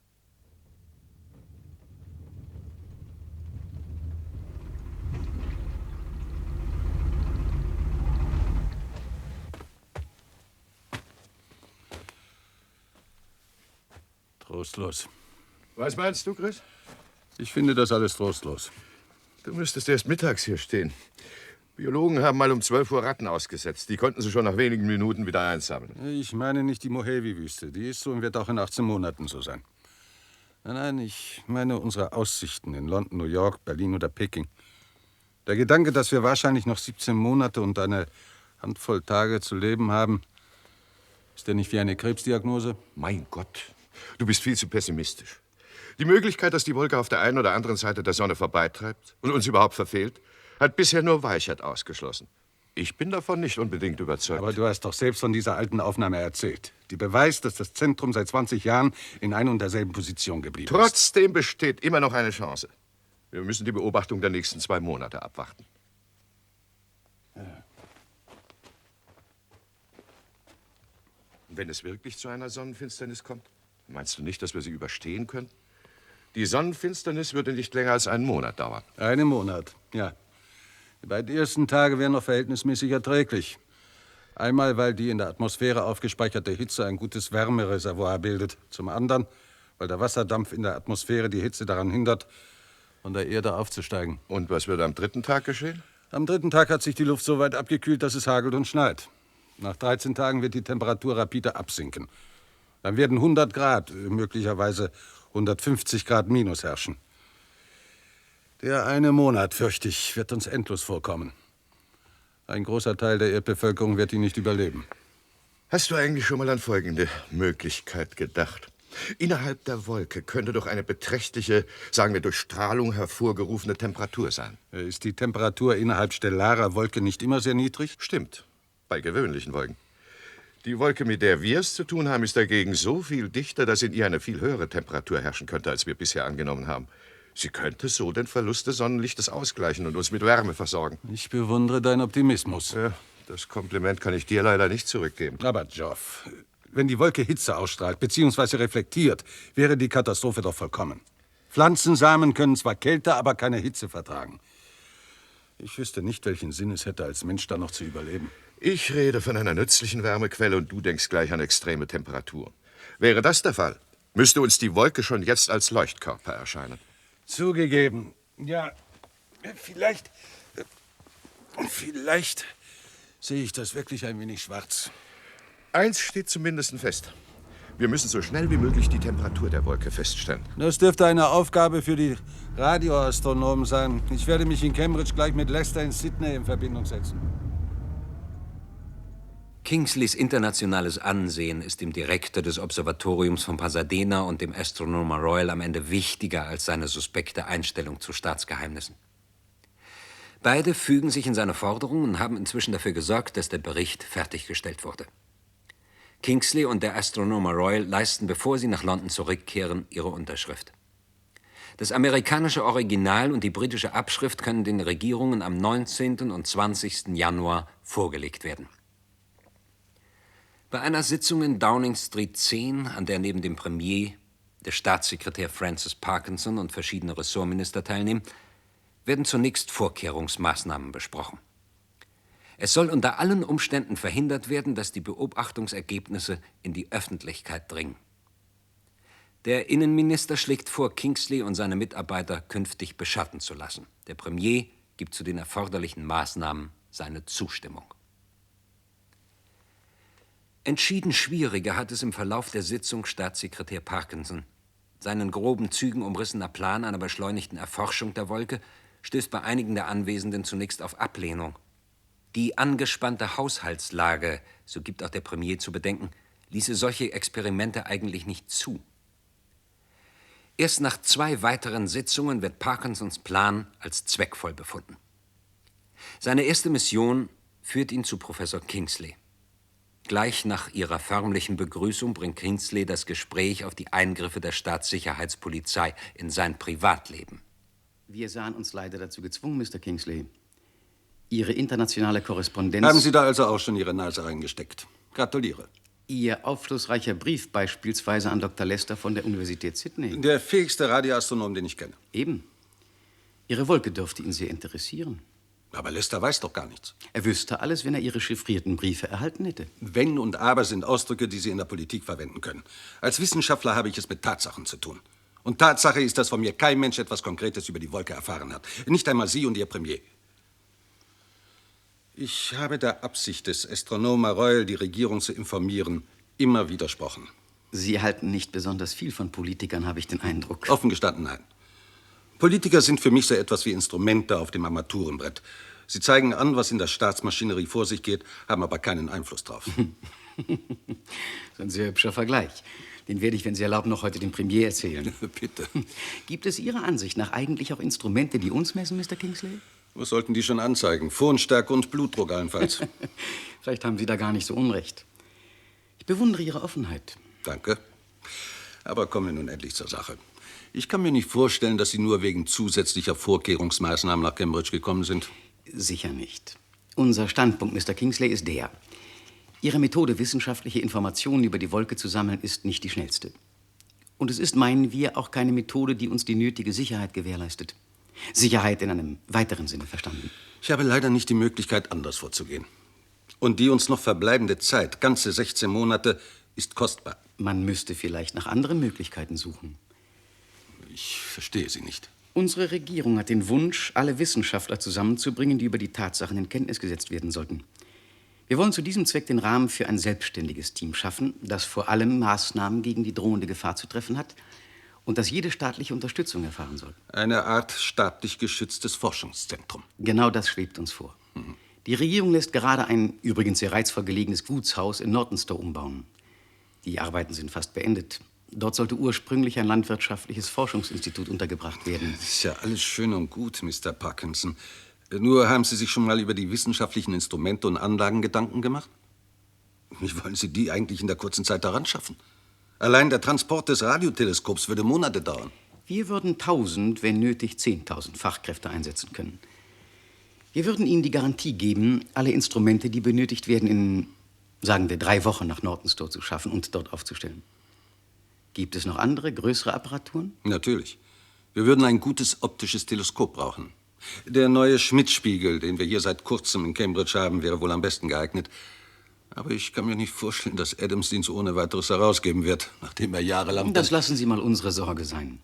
Trostlos. Was meinst du, Chris? Ich finde das alles trostlos. Du müsstest erst mittags hier stehen. Biologen haben mal um 12 Uhr Ratten ausgesetzt. Die konnten sie schon nach wenigen Minuten wieder einsammeln. Ich meine nicht die Mojave-Wüste. Die ist so und wird auch in 18 Monaten so sein. Nein, ich meine unsere Aussichten in London, New York, Berlin oder Peking. Der Gedanke, dass wir wahrscheinlich noch 17 Monate und eine Handvoll Tage zu leben haben, ist der nicht wie eine Krebsdiagnose? Mein Gott, du bist viel zu pessimistisch. Die Möglichkeit, dass die Wolke auf der einen oder anderen Seite der Sonne vorbeitreibt und uns überhaupt verfehlt, hat bisher nur Weichert ausgeschlossen. Ich bin davon nicht unbedingt überzeugt. Aber du hast doch selbst von dieser alten Aufnahme erzählt. Die beweist, dass das Zentrum seit 20 Jahren in ein und derselben Position geblieben ist. Trotzdem besteht immer noch eine Chance. Wir müssen die Beobachtung der nächsten 2 Monate abwarten. Ja. Wenn es wirklich zu einer Sonnenfinsternis kommt, meinst du nicht, dass wir sie überstehen können? Die Sonnenfinsternis würde nicht länger als einen Monat dauern. Einen Monat, ja. Die beiden ersten Tage wären noch verhältnismäßig erträglich. Einmal, weil die in der Atmosphäre aufgespeicherte Hitze ein gutes Wärmereservoir bildet. Zum anderen, weil der Wasserdampf in der Atmosphäre die Hitze daran hindert, von der Erde aufzusteigen. Und was wird am 3. Tag geschehen? Am 3. Tag hat sich die Luft so weit abgekühlt, dass es hagelt und schneit. Nach 13 Tagen wird die Temperatur rapide absinken. Dann werden 100 Grad, möglicherweise 150 Grad minus herrschen. Der eine Monat, fürchte ich, wird uns endlos vorkommen. Ein großer Teil der Erdbevölkerung wird ihn nicht überleben. Hast du eigentlich schon mal an folgende Möglichkeit gedacht? Innerhalb der Wolke könnte doch eine beträchtliche, sagen wir durch Strahlung hervorgerufene Temperatur sein. Ist die Temperatur innerhalb stellarer Wolke nicht immer sehr niedrig? Stimmt, bei gewöhnlichen Wolken. Die Wolke, mit der wir es zu tun haben, ist dagegen so viel dichter, dass in ihr eine viel höhere Temperatur herrschen könnte, als wir bisher angenommen haben. Sie könnte so den Verlust des Sonnenlichtes ausgleichen und uns mit Wärme versorgen. Ich bewundere deinen Optimismus. Ja, das Kompliment kann ich dir leider nicht zurückgeben. Aber, Geoff, wenn die Wolke Hitze ausstrahlt bzw. reflektiert, wäre die Katastrophe doch vollkommen. Pflanzensamen können zwar Kälte, aber keine Hitze vertragen. Ich wüsste nicht, welchen Sinn es hätte, als Mensch da noch zu überleben. Ich rede von einer nützlichen Wärmequelle und du denkst gleich an extreme Temperaturen. Wäre das der Fall, müsste uns die Wolke schon jetzt als Leuchtkörper erscheinen. Zugegeben. Ja, vielleicht sehe ich das wirklich ein wenig schwarz. Eins steht zumindest fest. Wir müssen so schnell wie möglich die Temperatur der Wolke feststellen. Das dürfte eine Aufgabe für die Radioastronomen sein. Ich werde mich in Cambridge gleich mit Lester in Sydney in Verbindung setzen. Kingsleys internationales Ansehen ist dem Direktor des Observatoriums von Pasadena und dem Astronomer Royal am Ende wichtiger als seine suspekte Einstellung zu Staatsgeheimnissen. Beide fügen sich in seine Forderungen und haben inzwischen dafür gesorgt, dass der Bericht fertiggestellt wurde. Kingsley und der Astronomer Royal leisten, bevor sie nach London zurückkehren, ihre Unterschrift. Das amerikanische Original und die britische Abschrift können den Regierungen am 19. und 20. Januar vorgelegt werden. Bei einer Sitzung in Downing Street 10, an der neben dem Premier der Staatssekretär Francis Parkinson und verschiedene Ressortminister teilnehmen, werden zunächst Vorkehrungsmaßnahmen besprochen. Es soll unter allen Umständen verhindert werden, dass die Beobachtungsergebnisse in die Öffentlichkeit dringen. Der Innenminister schlägt vor, Kingsley und seine Mitarbeiter künftig beschatten zu lassen. Der Premier gibt zu den erforderlichen Maßnahmen seine Zustimmung. Entschieden schwieriger hat es im Verlauf der Sitzung Staatssekretär Parkinson. Seinen groben Zügen umrissener Plan einer beschleunigten Erforschung der Wolke stößt bei einigen der Anwesenden zunächst auf Ablehnung. Die angespannte Haushaltslage, so gibt auch der Premier zu bedenken, ließe solche Experimente eigentlich nicht zu. Erst nach 2 weiteren Sitzungen wird Parkinsons Plan als zweckvoll befunden. Seine erste Mission führt ihn zu Professor Kingsley. Gleich nach ihrer förmlichen Begrüßung bringt Kingsley das Gespräch auf die Eingriffe der Staatssicherheitspolizei in sein Privatleben. Wir sahen uns leider dazu gezwungen, Mr. Kingsley. Ihre internationale Korrespondenz... Haben Sie da also auch schon Ihre Nase reingesteckt? Gratuliere. Ihr aufschlussreicher Brief beispielsweise an Dr. Lester von der Universität Sydney. Der fähigste Radioastronom, den ich kenne. Eben. Ihre Wolke dürfte ihn sehr interessieren. Aber Lester weiß doch gar nichts. Er wüsste alles, wenn er Ihre chiffrierten Briefe erhalten hätte. Wenn und aber sind Ausdrücke, die Sie in der Politik verwenden können. Als Wissenschaftler habe ich es mit Tatsachen zu tun. Und Tatsache ist, dass von mir kein Mensch etwas Konkretes über die Wolke erfahren hat. Nicht einmal Sie und Ihr Premier. Ich habe der Absicht des Astronomer Royal, die Regierung zu informieren, immer widersprochen. Sie halten nicht besonders viel von Politikern, habe ich den Eindruck. Offen gestanden, nein. Politiker sind für mich so etwas wie Instrumente auf dem Armaturenbrett. Sie zeigen an, was in der Staatsmaschinerie vor sich geht, haben aber keinen Einfluss drauf. So ein sehr hübscher Vergleich. Den werde ich, wenn Sie erlauben, noch heute dem Premier erzählen. Bitte. Gibt es Ihrer Ansicht nach eigentlich auch Instrumente, die uns messen, Mr. Kingsley? Was sollten die schon anzeigen? Phonstärke und Blutdruck allenfalls. Vielleicht haben Sie da gar nicht so unrecht. Ich bewundere Ihre Offenheit. Danke. Aber kommen wir nun endlich zur Sache. Ich kann mir nicht vorstellen, dass Sie nur wegen zusätzlicher Vorkehrungsmaßnahmen nach Cambridge gekommen sind. Sicher nicht. Unser Standpunkt, Mr. Kingsley, ist der: Ihre Methode, wissenschaftliche Informationen über die Wolke zu sammeln, ist nicht die schnellste. Und es ist, meinen wir, auch keine Methode, die uns die nötige Sicherheit gewährleistet. Sicherheit in einem weiteren Sinne verstanden. Ich habe leider nicht die Möglichkeit, anders vorzugehen. Und die uns noch verbleibende Zeit, ganze 16 Monate, ist kostbar. Man müsste vielleicht nach anderen Möglichkeiten suchen. Ich verstehe Sie nicht. Unsere Regierung hat den Wunsch, alle Wissenschaftler zusammenzubringen, die über die Tatsachen in Kenntnis gesetzt werden sollten. Wir wollen zu diesem Zweck den Rahmen für ein selbstständiges Team schaffen, das vor allem Maßnahmen gegen die drohende Gefahr zu treffen hat und das jede staatliche Unterstützung erfahren soll. Eine Art staatlich geschütztes Forschungszentrum. Genau das schwebt uns vor. Die Regierung lässt gerade ein übrigens sehr reizvoll gelegenes Gutshaus in Nortonstow umbauen. Die Arbeiten sind fast beendet. Dort sollte ursprünglich ein landwirtschaftliches Forschungsinstitut untergebracht werden. Das ist ja alles schön und gut, Mr. Parkinson. Nur haben Sie sich schon mal über die wissenschaftlichen Instrumente und Anlagen Gedanken gemacht? Wie wollen Sie die eigentlich in der kurzen Zeit daran schaffen? Allein der Transport des Radioteleskops würde Monate dauern. Wir würden 1000, wenn nötig 10.000 Fachkräfte einsetzen können. Wir würden Ihnen die Garantie geben, alle Instrumente, die benötigt werden, in, sagen wir, 3 Wochen nach Nortonstow zu schaffen und dort aufzustellen. Gibt es noch andere, größere Apparaturen? Natürlich. Wir würden ein gutes optisches Teleskop brauchen. Der neue Schmidt-Spiegel, den wir hier seit kurzem in Cambridge haben, wäre wohl am besten geeignet. Aber ich kann mir nicht vorstellen, dass Adams ihn so ohne weiteres herausgeben wird, nachdem er jahrelang... Das lassen Sie mal unsere Sorge sein.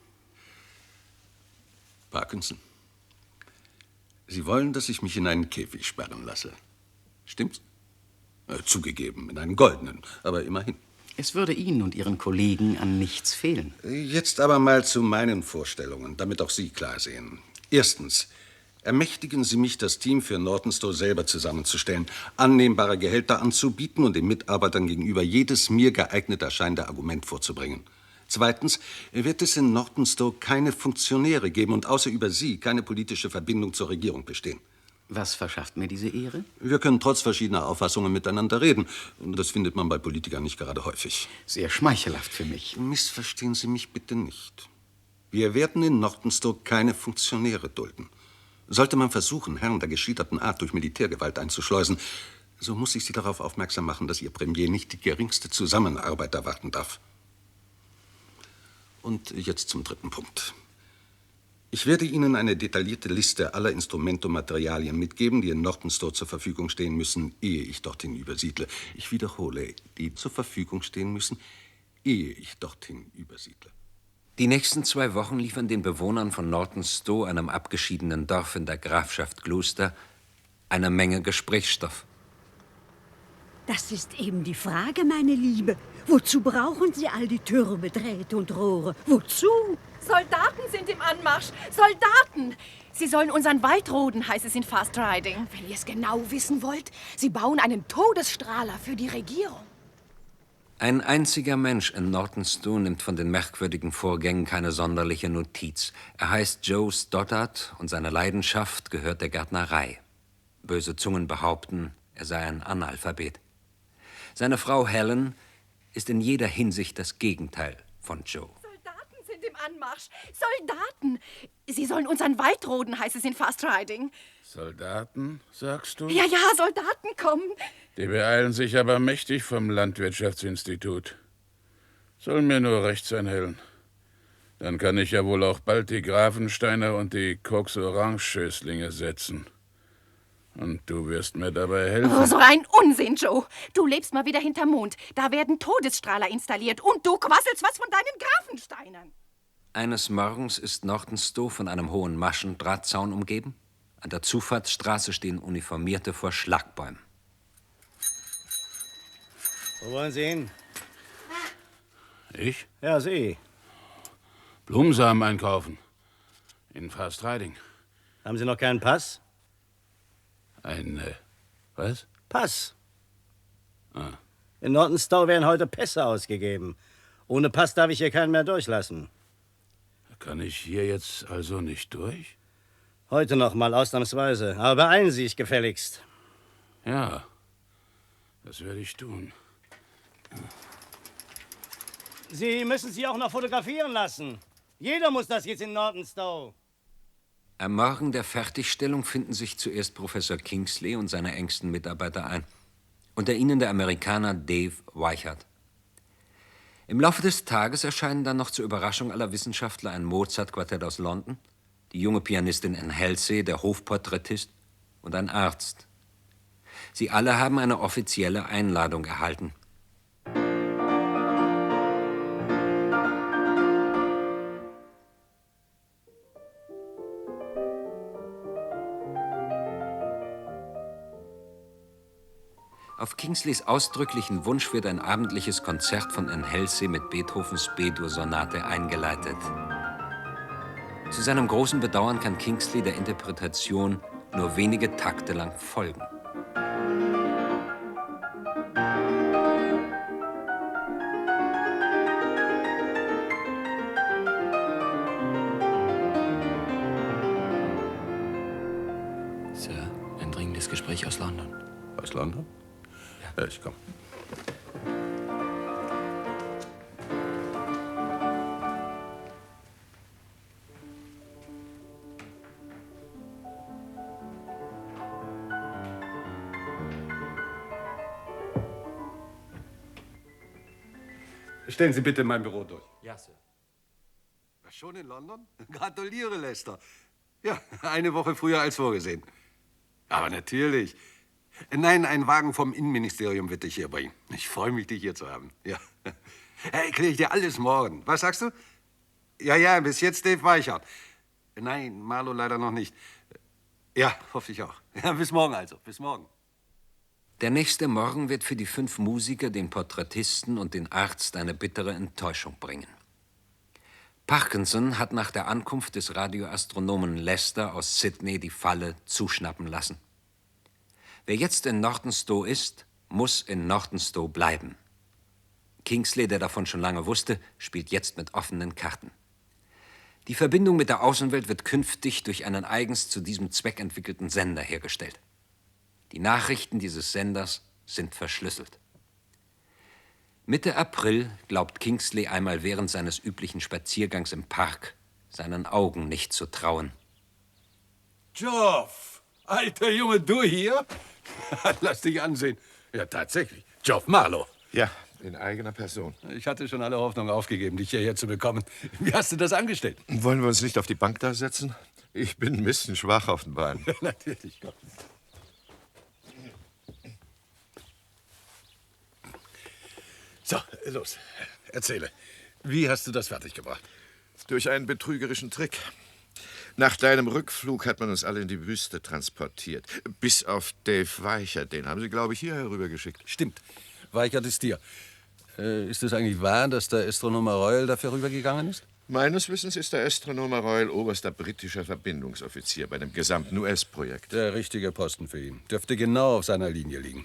Parkinson, Sie wollen, dass ich mich in einen Käfig sperren lasse. Stimmt's? Zugegeben, in einen goldenen, aber immerhin. Es würde Ihnen und Ihren Kollegen an nichts fehlen. Jetzt aber mal zu meinen Vorstellungen, damit auch Sie klar sehen. Erstens, ermächtigen Sie mich, das Team für Nortonstow selber zusammenzustellen, annehmbare Gehälter anzubieten und den Mitarbeitern gegenüber jedes mir geeignet erscheinende Argument vorzubringen. Zweitens, wird es in Nortonstow keine Funktionäre geben und außer über Sie keine politische Verbindung zur Regierung bestehen. Was verschafft mir diese Ehre? Wir können trotz verschiedener Auffassungen miteinander reden. Und das findet man bei Politikern nicht gerade häufig. Sehr schmeichelhaft für mich. Missverstehen Sie mich bitte nicht. Wir werden in Nortonstow keine Funktionäre dulden. Sollte man versuchen, Herren der geschilderten Art durch Militärgewalt einzuschleusen, so muss ich Sie darauf aufmerksam machen, dass Ihr Premier nicht die geringste Zusammenarbeit erwarten darf. Und jetzt zum dritten Punkt. Ich werde Ihnen eine detaillierte Liste aller Instrumente und Materialien mitgeben, die in Nortonstow zur Verfügung stehen müssen, ehe ich dorthin übersiedle. Ich wiederhole, die zur Verfügung stehen müssen, ehe ich dorthin übersiedle. Die nächsten 2 Wochen liefern den Bewohnern von Nortonstow, einem abgeschiedenen Dorf in der Grafschaft Gloucester, eine Menge Gesprächsstoff. Das ist eben die Frage, meine Liebe. Wozu brauchen Sie all die Türme, Drähte und Rohre? Wozu? Soldaten sind im Anmarsch. Soldaten! Sie sollen unseren Wald roden, heißt es in Fast Riding. Wenn ihr es genau wissen wollt, sie bauen einen Todesstrahler für die Regierung. Ein einziger Mensch in Nortonstow nimmt von den merkwürdigen Vorgängen keine sonderliche Notiz. Er heißt Joe Stoddard und seine Leidenschaft gehört der Gärtnerei. Böse Zungen behaupten, er sei ein Analphabet. Seine Frau Helen ist in jeder Hinsicht das Gegenteil von Joe. Soldaten sind im Anmarsch. Soldaten! Sie sollen unseren Wald roden, heißt es in Fast Riding. Soldaten, sagst du? Ja, Soldaten kommen. Die beeilen sich aber mächtig vom Landwirtschaftsinstitut. Soll mir nur recht sein, Helen. Dann kann ich ja wohl auch bald die Grafensteiner und die Cox-Orange-Schößlinge setzen. Und du wirst mir dabei helfen. Oh, so ein Unsinn, Joe. Du lebst mal wieder hinterm Mond. Da werden Todesstrahler installiert. Und du quasselst was von deinen Grafensteinern. Eines Morgens ist Nortonstow von einem hohen Maschendrahtzaun umgeben. An der Zufahrtsstraße stehen Uniformierte vor Schlagbäumen. Wo wollen Sie hin? Ich? Ja, Sie. Blumensamen einkaufen. In Fast Riding. Haben Sie noch keinen Pass? Was? Pass. Ah. In Nortonstow werden heute Pässe ausgegeben. Ohne Pass darf ich hier keinen mehr durchlassen. Kann ich hier jetzt also nicht durch? Heute noch mal ausnahmsweise. Aber beeilen Sie sich gefälligst. Ja, das werde ich tun. Sie müssen sich auch noch fotografieren lassen. Jeder muss das jetzt in Nortonstow. Am Morgen der Fertigstellung finden sich zuerst Professor Kingsley und seine engsten Mitarbeiter ein. Unter ihnen der Amerikaner Dave Weichert. Im Laufe des Tages erscheinen dann noch zur Überraschung aller Wissenschaftler ein Mozart-Quartett aus London, die junge Pianistin Anne Halsey, der Hofporträtist und ein Arzt. Sie alle haben eine offizielle Einladung erhalten. Auf Kingsleys ausdrücklichen Wunsch wird ein abendliches Konzert von N. Halsey mit Beethovens B-Dur-Sonate eingeleitet. Zu seinem großen Bedauern kann Kingsley der Interpretation nur wenige Takte lang folgen. Sir, ein dringendes Gespräch aus London. Aus London? Ja, ich komme. Stellen Sie bitte mein Büro durch. Ja, Sir. Schon in London? Gratuliere, Lester. Ja, eine Woche früher als vorgesehen. Aber natürlich. Nein, ein Wagen vom Innenministerium wird dich hier bringen. Ich freue mich, dich hier zu haben. Ja. Erkläre ich dir alles morgen. Was sagst du? Ja, bis jetzt Dave Weichert. Nein, Marlo leider noch nicht. Ja, hoffe ich auch. Ja, bis morgen also. Bis morgen. Der nächste Morgen wird für die 5 Musiker, den Porträtisten und den Arzt eine bittere Enttäuschung bringen. Parkinson hat nach der Ankunft des Radioastronomen Lester aus Sydney die Falle zuschnappen lassen. Wer jetzt in Nortonstowe ist, muss in Nortonstowe bleiben. Kingsley, der davon schon lange wusste, spielt jetzt mit offenen Karten. Die Verbindung mit der Außenwelt wird künftig durch einen eigens zu diesem Zweck entwickelten Sender hergestellt. Die Nachrichten dieses Senders sind verschlüsselt. Mitte April glaubt Kingsley einmal während seines üblichen Spaziergangs im Park seinen Augen nicht zu trauen. Geoff, alter Junge, du hier? Lass dich ansehen. Ja, tatsächlich. Geoff Marlowe. Ja, in eigener Person. Ich hatte schon alle Hoffnung aufgegeben, dich hierher zu bekommen. Wie hast du das angestellt? Wollen wir uns nicht auf die Bank da setzen? Ich bin ein bisschen schwach auf den Beinen. Natürlich, komm. So, los. Erzähle. Wie hast du das fertiggebracht? Durch einen betrügerischen Trick. Nach deinem Rückflug hat man uns alle in die Wüste transportiert. Bis auf Dave Weichert. Den haben sie, glaube ich, hierher rübergeschickt. Stimmt. Weichert ist dir. Ist es eigentlich wahr, dass der Astronomer Royal dafür rübergegangen ist? Meines Wissens ist der Astronomer Royal oberster britischer Verbindungsoffizier bei dem gesamten US-Projekt. Der richtige Posten für ihn. Dürfte genau auf seiner Linie liegen.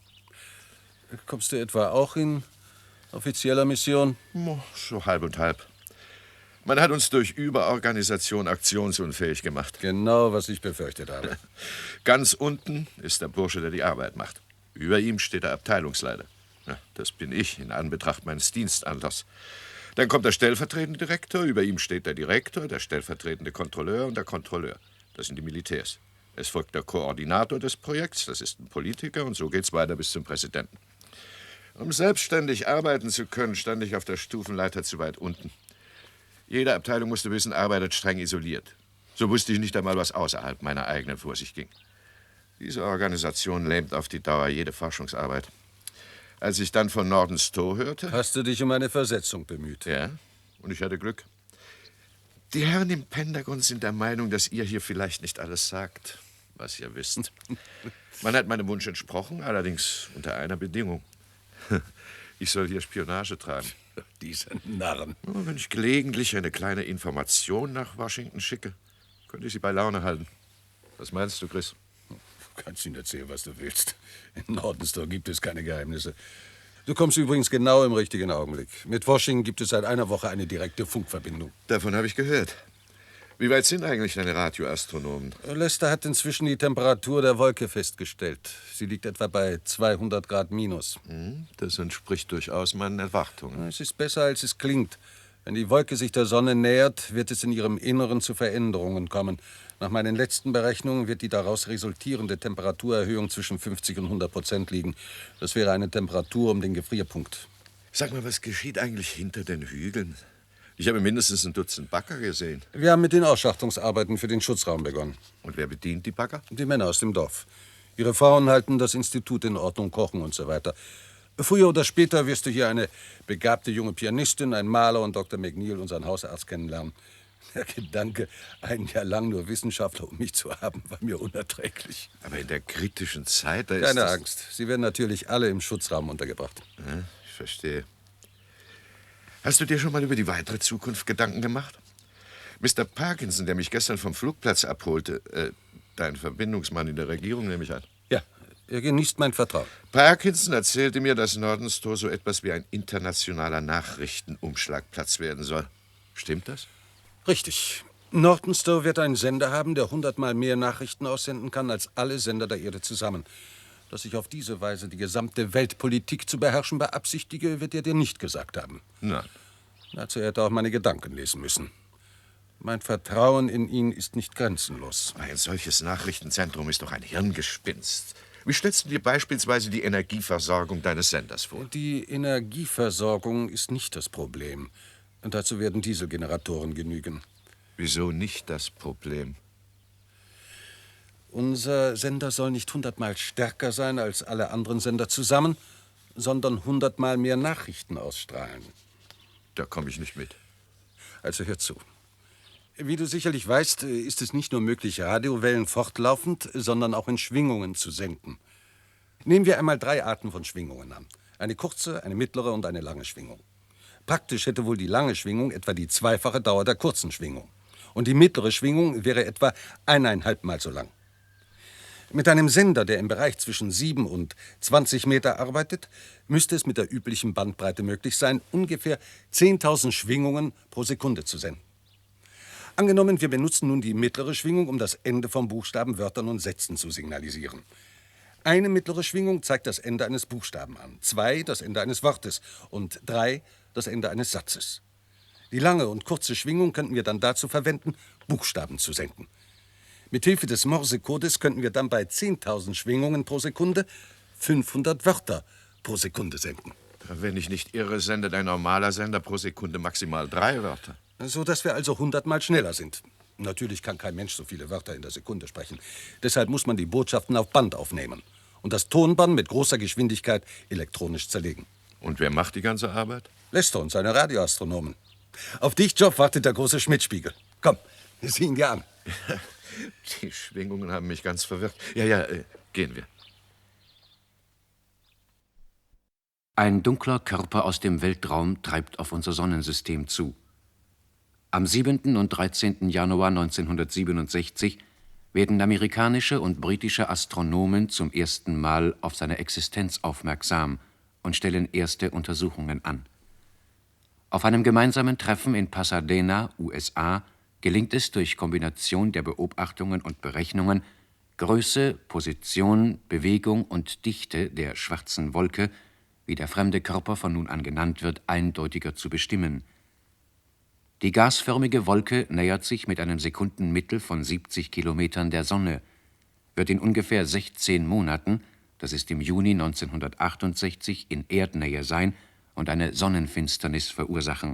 Kommst du etwa auch in offizieller Mission? So halb und halb. Man hat uns durch Überorganisation aktionsunfähig gemacht. Genau, was ich befürchtet habe. Ganz unten ist der Bursche, der die Arbeit macht. Über ihm steht der Abteilungsleiter. Ja, das bin ich, in Anbetracht meines Dienstanlass. Dann kommt der stellvertretende Direktor, über ihm steht der Direktor, der stellvertretende Kontrolleur und der Kontrolleur. Das sind die Militärs. Es folgt der Koordinator des Projekts, das ist ein Politiker, und so geht's weiter bis zum Präsidenten. Um selbstständig arbeiten zu können, stand ich auf der Stufenleiter zu weit unten. Jede Abteilung musste wissen, arbeitet streng isoliert. So wusste ich nicht einmal, was außerhalb meiner eigenen vor sich ging. Diese Organisation lähmt auf die Dauer jede Forschungsarbeit. Als ich dann von Nortonstowe hörte... Hast du dich um eine Versetzung bemüht? Ja, und ich hatte Glück. Die Herren im Pentagon sind der Meinung, dass ihr hier vielleicht nicht alles sagt, was ihr wisst. Man hat meinem Wunsch entsprochen, allerdings unter einer Bedingung. Ich soll hier Spionage treiben. Diese Narren. Wenn ich gelegentlich eine kleine Information nach Washington schicke, könnte ich sie bei Laune halten. Was meinst du, Chris? Du kannst ihnen erzählen, was du willst. In Nortonstowe gibt es keine Geheimnisse. Du kommst übrigens genau im richtigen Augenblick. Mit Washington gibt es seit einer Woche eine direkte Funkverbindung. Davon habe ich gehört. Wie weit sind eigentlich deine Radioastronomen? Lester hat inzwischen die Temperatur der Wolke festgestellt. Sie liegt etwa bei 200 Grad minus. Das entspricht durchaus meinen Erwartungen. Es ist besser, als es klingt. Wenn die Wolke sich der Sonne nähert, wird es in ihrem Inneren zu Veränderungen kommen. Nach meinen letzten Berechnungen wird die daraus resultierende Temperaturerhöhung zwischen 50 und 100% liegen. Das wäre eine Temperatur um den Gefrierpunkt. Sag mal, was geschieht eigentlich hinter den Hügeln? Ich habe mindestens ein Dutzend Bagger gesehen. Wir haben mit den Ausschachtungsarbeiten für den Schutzraum begonnen. Und wer bedient die Bagger? Die Männer aus dem Dorf. Ihre Frauen halten das Institut in Ordnung, kochen und so weiter. Früher oder später wirst du hier eine begabte junge Pianistin, einen Maler und Dr. McNeil, unseren Hausarzt, kennenlernen. Der Gedanke, ein Jahr lang nur Wissenschaftler um mich zu haben, war mir unerträglich. Aber in der kritischen Zeit, da ist Keine das... Angst. Sie werden natürlich alle im Schutzraum untergebracht. Ja, ich verstehe. Hast du dir schon mal über die weitere Zukunft Gedanken gemacht? Mr. Parkinson, der mich gestern vom Flugplatz abholte, dein Verbindungsmann in der Regierung, nehme ich an. Ja, er genießt mein Vertrauen. Parkinson erzählte mir, dass Nordenstow so etwas wie ein internationaler Nachrichtenumschlagplatz werden soll. Stimmt das? Richtig. Nordenstow wird einen Sender haben, der 100-mal mehr Nachrichten aussenden kann als alle Sender der Erde zusammen. Dass ich auf diese Weise die gesamte Weltpolitik zu beherrschen beabsichtige, wird er dir nicht gesagt haben. Nein. Dazu hätte er auch meine Gedanken lesen müssen. Mein Vertrauen in ihn ist nicht grenzenlos. Ein solches Nachrichtenzentrum ist doch ein Hirngespinst. Wie stellst du dir beispielsweise die Energieversorgung deines Senders vor? Die Energieversorgung ist nicht das Problem. Und dazu werden Dieselgeneratoren genügen. Wieso nicht das Problem? Unser Sender soll nicht 100-mal stärker sein als alle anderen Sender zusammen, sondern 100-mal mehr Nachrichten ausstrahlen. Da komme ich nicht mit. Also hör zu. Wie du sicherlich weißt, ist es nicht nur möglich, Radiowellen fortlaufend, sondern auch in Schwingungen zu senden. Nehmen wir einmal 3 Arten von Schwingungen an. Eine kurze, eine mittlere und eine lange Schwingung. Praktisch hätte wohl die lange Schwingung etwa die 2-fache Dauer der kurzen Schwingung. Und die mittlere Schwingung wäre etwa 1,5 Mal so lang. Mit einem Sender, der im Bereich zwischen 7 und 20 Meter arbeitet, müsste es mit der üblichen Bandbreite möglich sein, ungefähr 10.000 Schwingungen pro Sekunde zu senden. Angenommen, wir benutzen nun die mittlere Schwingung, um das Ende von Buchstaben, Wörtern und Sätzen zu signalisieren. Eine mittlere Schwingung zeigt das Ende eines Buchstaben an, 2 das Ende eines Wortes und 3 das Ende eines Satzes. Die lange und kurze Schwingung könnten wir dann dazu verwenden, Buchstaben zu senden. Mithilfe des Morsecodes könnten wir dann bei 10.000 Schwingungen pro Sekunde 500 Wörter pro Sekunde senden. Wenn ich nicht irre, sendet ein normaler Sender pro Sekunde maximal 3 Wörter. So dass wir also 100-mal schneller sind. Natürlich kann kein Mensch so viele Wörter in der Sekunde sprechen. Deshalb muss man die Botschaften auf Band aufnehmen und das Tonband mit großer Geschwindigkeit elektronisch zerlegen. Und wer macht die ganze Arbeit? Lester und seine Radioastronomen. Auf dich, Job, wartet der große Schmidt-Spiegel. Komm, sieh ihn dir an. Die Schwingungen haben mich ganz verwirrt. Ja, gehen wir. Ein dunkler Körper aus dem Weltraum treibt auf unser Sonnensystem zu. Am 7. und 13. Januar 1967 werden amerikanische und britische Astronomen zum ersten Mal auf seine Existenz aufmerksam und stellen erste Untersuchungen an. Auf einem gemeinsamen Treffen in Pasadena, USA, gelingt es durch Kombination der Beobachtungen und Berechnungen, Größe, Position, Bewegung und Dichte der schwarzen Wolke, wie der fremde Körper von nun an genannt wird, eindeutiger zu bestimmen. Die gasförmige Wolke nähert sich mit einem Sekundenmittel von 70 Kilometern der Sonne, wird in ungefähr 16 Monaten, das ist im Juni 1968, in Erdnähe sein und eine Sonnenfinsternis verursachen.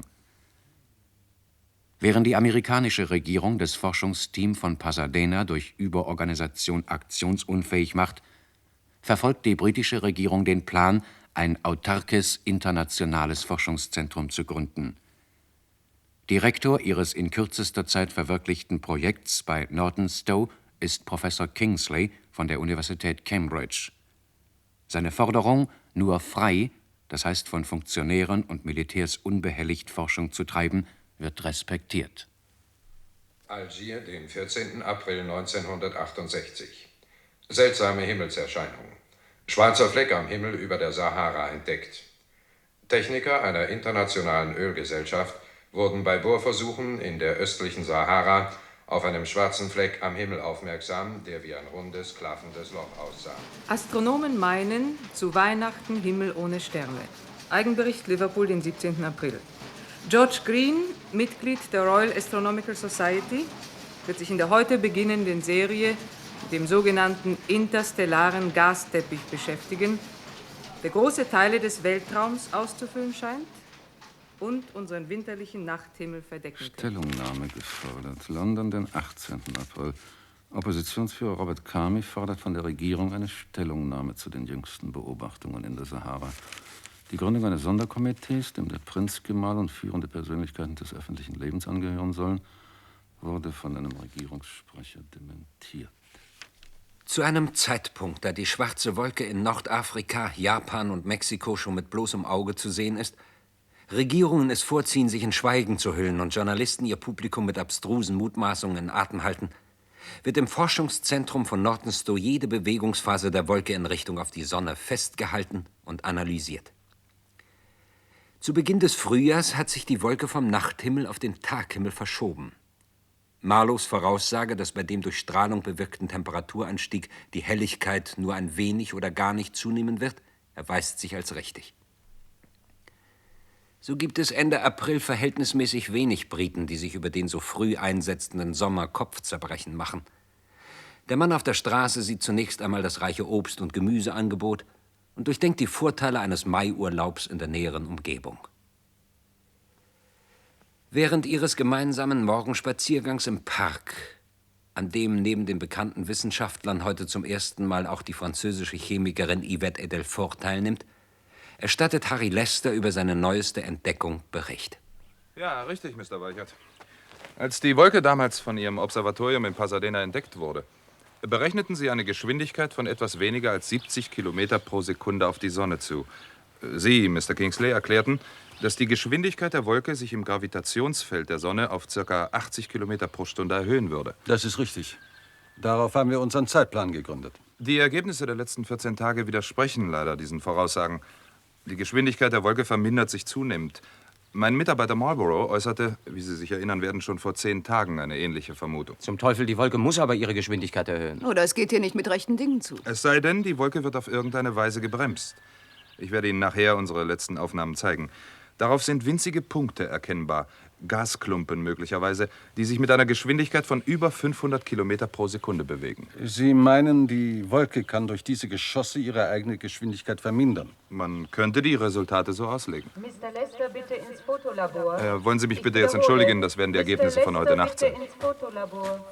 Während die amerikanische Regierung das Forschungsteam von Pasadena durch Überorganisation aktionsunfähig macht, verfolgt die britische Regierung den Plan, ein autarkes internationales Forschungszentrum zu gründen. Direktor ihres in kürzester Zeit verwirklichten Projekts bei Nordenstow ist Professor Kingsley von der Universität Cambridge. Seine Forderung, nur frei, das heißt von Funktionären und Militärs unbehelligt Forschung zu treiben, wird respektiert. Algier, den 14. April 1968. Seltsame Himmelserscheinung. Schwarzer Fleck am Himmel über der Sahara entdeckt. Techniker einer internationalen Ölgesellschaft wurden bei Bohrversuchen in der östlichen Sahara auf einem schwarzen Fleck am Himmel aufmerksam, der wie ein rundes, klaffendes Loch aussah. Astronomen meinen, zu Weihnachten Himmel ohne Sterne. Eigenbericht Liverpool, den 17. April. George Green, Mitglied der Royal Astronomical Society, wird sich in der heute beginnenden Serie mit dem sogenannten interstellaren Gasteppich beschäftigen, der große Teile des Weltraums auszufüllen scheint und unseren winterlichen Nachthimmel verdecken kann. Stellungnahme gefordert. London, den 18. April. Oppositionsführer Robert Kami fordert von der Regierung eine Stellungnahme zu den jüngsten Beobachtungen in der Sahara. Die Gründung eines Sonderkomitees, dem der Prinzgemahl und führende Persönlichkeiten des öffentlichen Lebens angehören sollen, wurde von einem Regierungssprecher dementiert. Zu einem Zeitpunkt, da die schwarze Wolke in Nordafrika, Japan und Mexiko schon mit bloßem Auge zu sehen ist, Regierungen es vorziehen, sich in Schweigen zu hüllen und Journalisten ihr Publikum mit abstrusen Mutmaßungen in Atem halten, wird im Forschungszentrum von Nortonstowe jede Bewegungsphase der Wolke in Richtung auf die Sonne festgehalten und analysiert. Zu Beginn des Frühjahrs hat sich die Wolke vom Nachthimmel auf den Taghimmel verschoben. Marlows Voraussage, dass bei dem durch Strahlung bewirkten Temperaturanstieg die Helligkeit nur ein wenig oder gar nicht zunehmen wird, erweist sich als richtig. So gibt es Ende April verhältnismäßig wenig Briten, die sich über den so früh einsetzenden Sommer Kopfzerbrechen machen. Der Mann auf der Straße sieht zunächst einmal das reiche Obst- und Gemüseangebot und durchdenkt die Vorteile eines Maiurlaubs in der näheren Umgebung. Während ihres gemeinsamen Morgenspaziergangs im Park, an dem neben den bekannten Wissenschaftlern heute zum ersten Mal auch die französische Chemikerin Yvette Edelfort teilnimmt, erstattet Harry Lester über seine neueste Entdeckung Bericht. Ja, richtig, Mr. Weichert. Als die Wolke damals von Ihrem Observatorium in Pasadena entdeckt wurde, berechneten Sie eine Geschwindigkeit von etwas weniger als 70 Kilometer pro Sekunde auf die Sonne zu. Sie, Mr. Kingsley, erklärten, dass die Geschwindigkeit der Wolke sich im Gravitationsfeld der Sonne auf ca. 80 Kilometer pro Stunde erhöhen würde. Das ist richtig. Darauf haben wir unseren Zeitplan gegründet. Die Ergebnisse der letzten 14 Tage widersprechen leider diesen Voraussagen. Die Geschwindigkeit der Wolke vermindert sich zunehmend. Mein Mitarbeiter Marlborough äußerte, wie Sie sich erinnern werden, schon vor 10 Tagen eine ähnliche Vermutung. Zum Teufel, die Wolke muss aber ihre Geschwindigkeit erhöhen. Oder es geht hier nicht mit rechten Dingen zu. Es sei denn, die Wolke wird auf irgendeine Weise gebremst. Ich werde Ihnen nachher unsere letzten Aufnahmen zeigen. Darauf sind winzige Punkte erkennbar, Gasklumpen möglicherweise, die sich mit einer Geschwindigkeit von über 500 Kilometer pro Sekunde bewegen. Sie meinen, die Wolke kann durch diese Geschosse ihre eigene Geschwindigkeit vermindern? Man könnte die Resultate so auslegen. Mr. Lester, bitte ins Fotolabor. Wollen Sie mich bitte jetzt entschuldigen? Das werden die Ergebnisse von heute Nacht sein. Ins Fotolabor.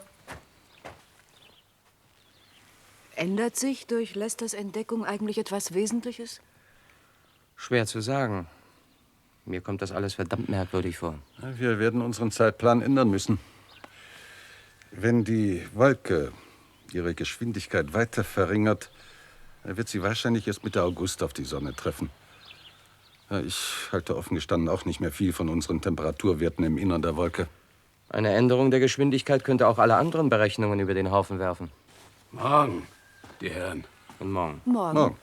Ändert sich durch Lesters Entdeckung eigentlich etwas Wesentliches? Schwer zu sagen. Mir kommt das alles verdammt merkwürdig vor. Wir werden unseren Zeitplan ändern müssen. Wenn die Wolke ihre Geschwindigkeit weiter verringert, wird sie wahrscheinlich erst Mitte August auf die Sonne treffen. Ich halte offen gestanden auch nicht mehr viel von unseren Temperaturwerten im Innern der Wolke. Eine Änderung der Geschwindigkeit könnte auch alle anderen Berechnungen über den Haufen werfen. Morgen, die Herren. Guten Morgen. Morgen.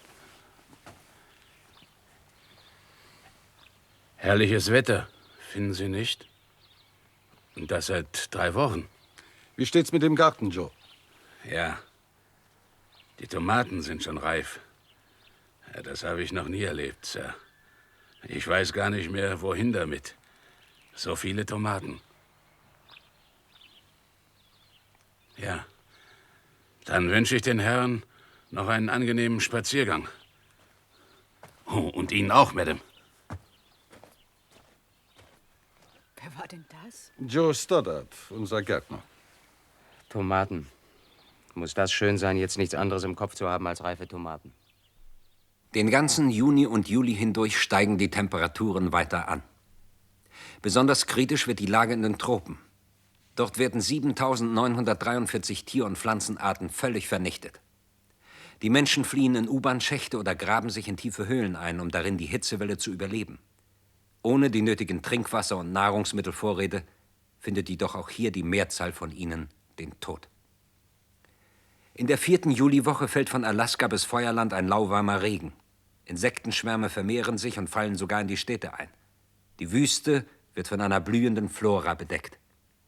Herrliches Wetter, finden Sie nicht? Und das seit 3 Wochen. Wie steht's mit dem Garten, Joe? Ja. Die Tomaten sind schon reif. Ja, das habe ich noch nie erlebt, Sir. Ich weiß gar nicht mehr, wohin damit. So viele Tomaten. Ja. Dann wünsche ich den Herren noch einen angenehmen Spaziergang. Oh, und Ihnen auch, Madame. Wer war denn das? Joe Stoddard, unser Gärtner. Tomaten. Muss das schön sein, jetzt nichts anderes im Kopf zu haben als reife Tomaten. Den ganzen Juni und Juli hindurch steigen die Temperaturen weiter an. Besonders kritisch wird die Lage in den Tropen. Dort werden 7.943 Tier- und Pflanzenarten völlig vernichtet. Die Menschen fliehen in U-Bahn-Schächte oder graben sich in tiefe Höhlen ein, um darin die Hitzewelle zu überleben. Ohne die nötigen Trinkwasser- und Nahrungsmittelvorräte findet jedoch auch hier die Mehrzahl von ihnen den Tod. In der 4. Juliwoche fällt von Alaska bis Feuerland ein lauwarmer Regen. Insektenschwärme vermehren sich und fallen sogar in die Städte ein. Die Wüste wird von einer blühenden Flora bedeckt.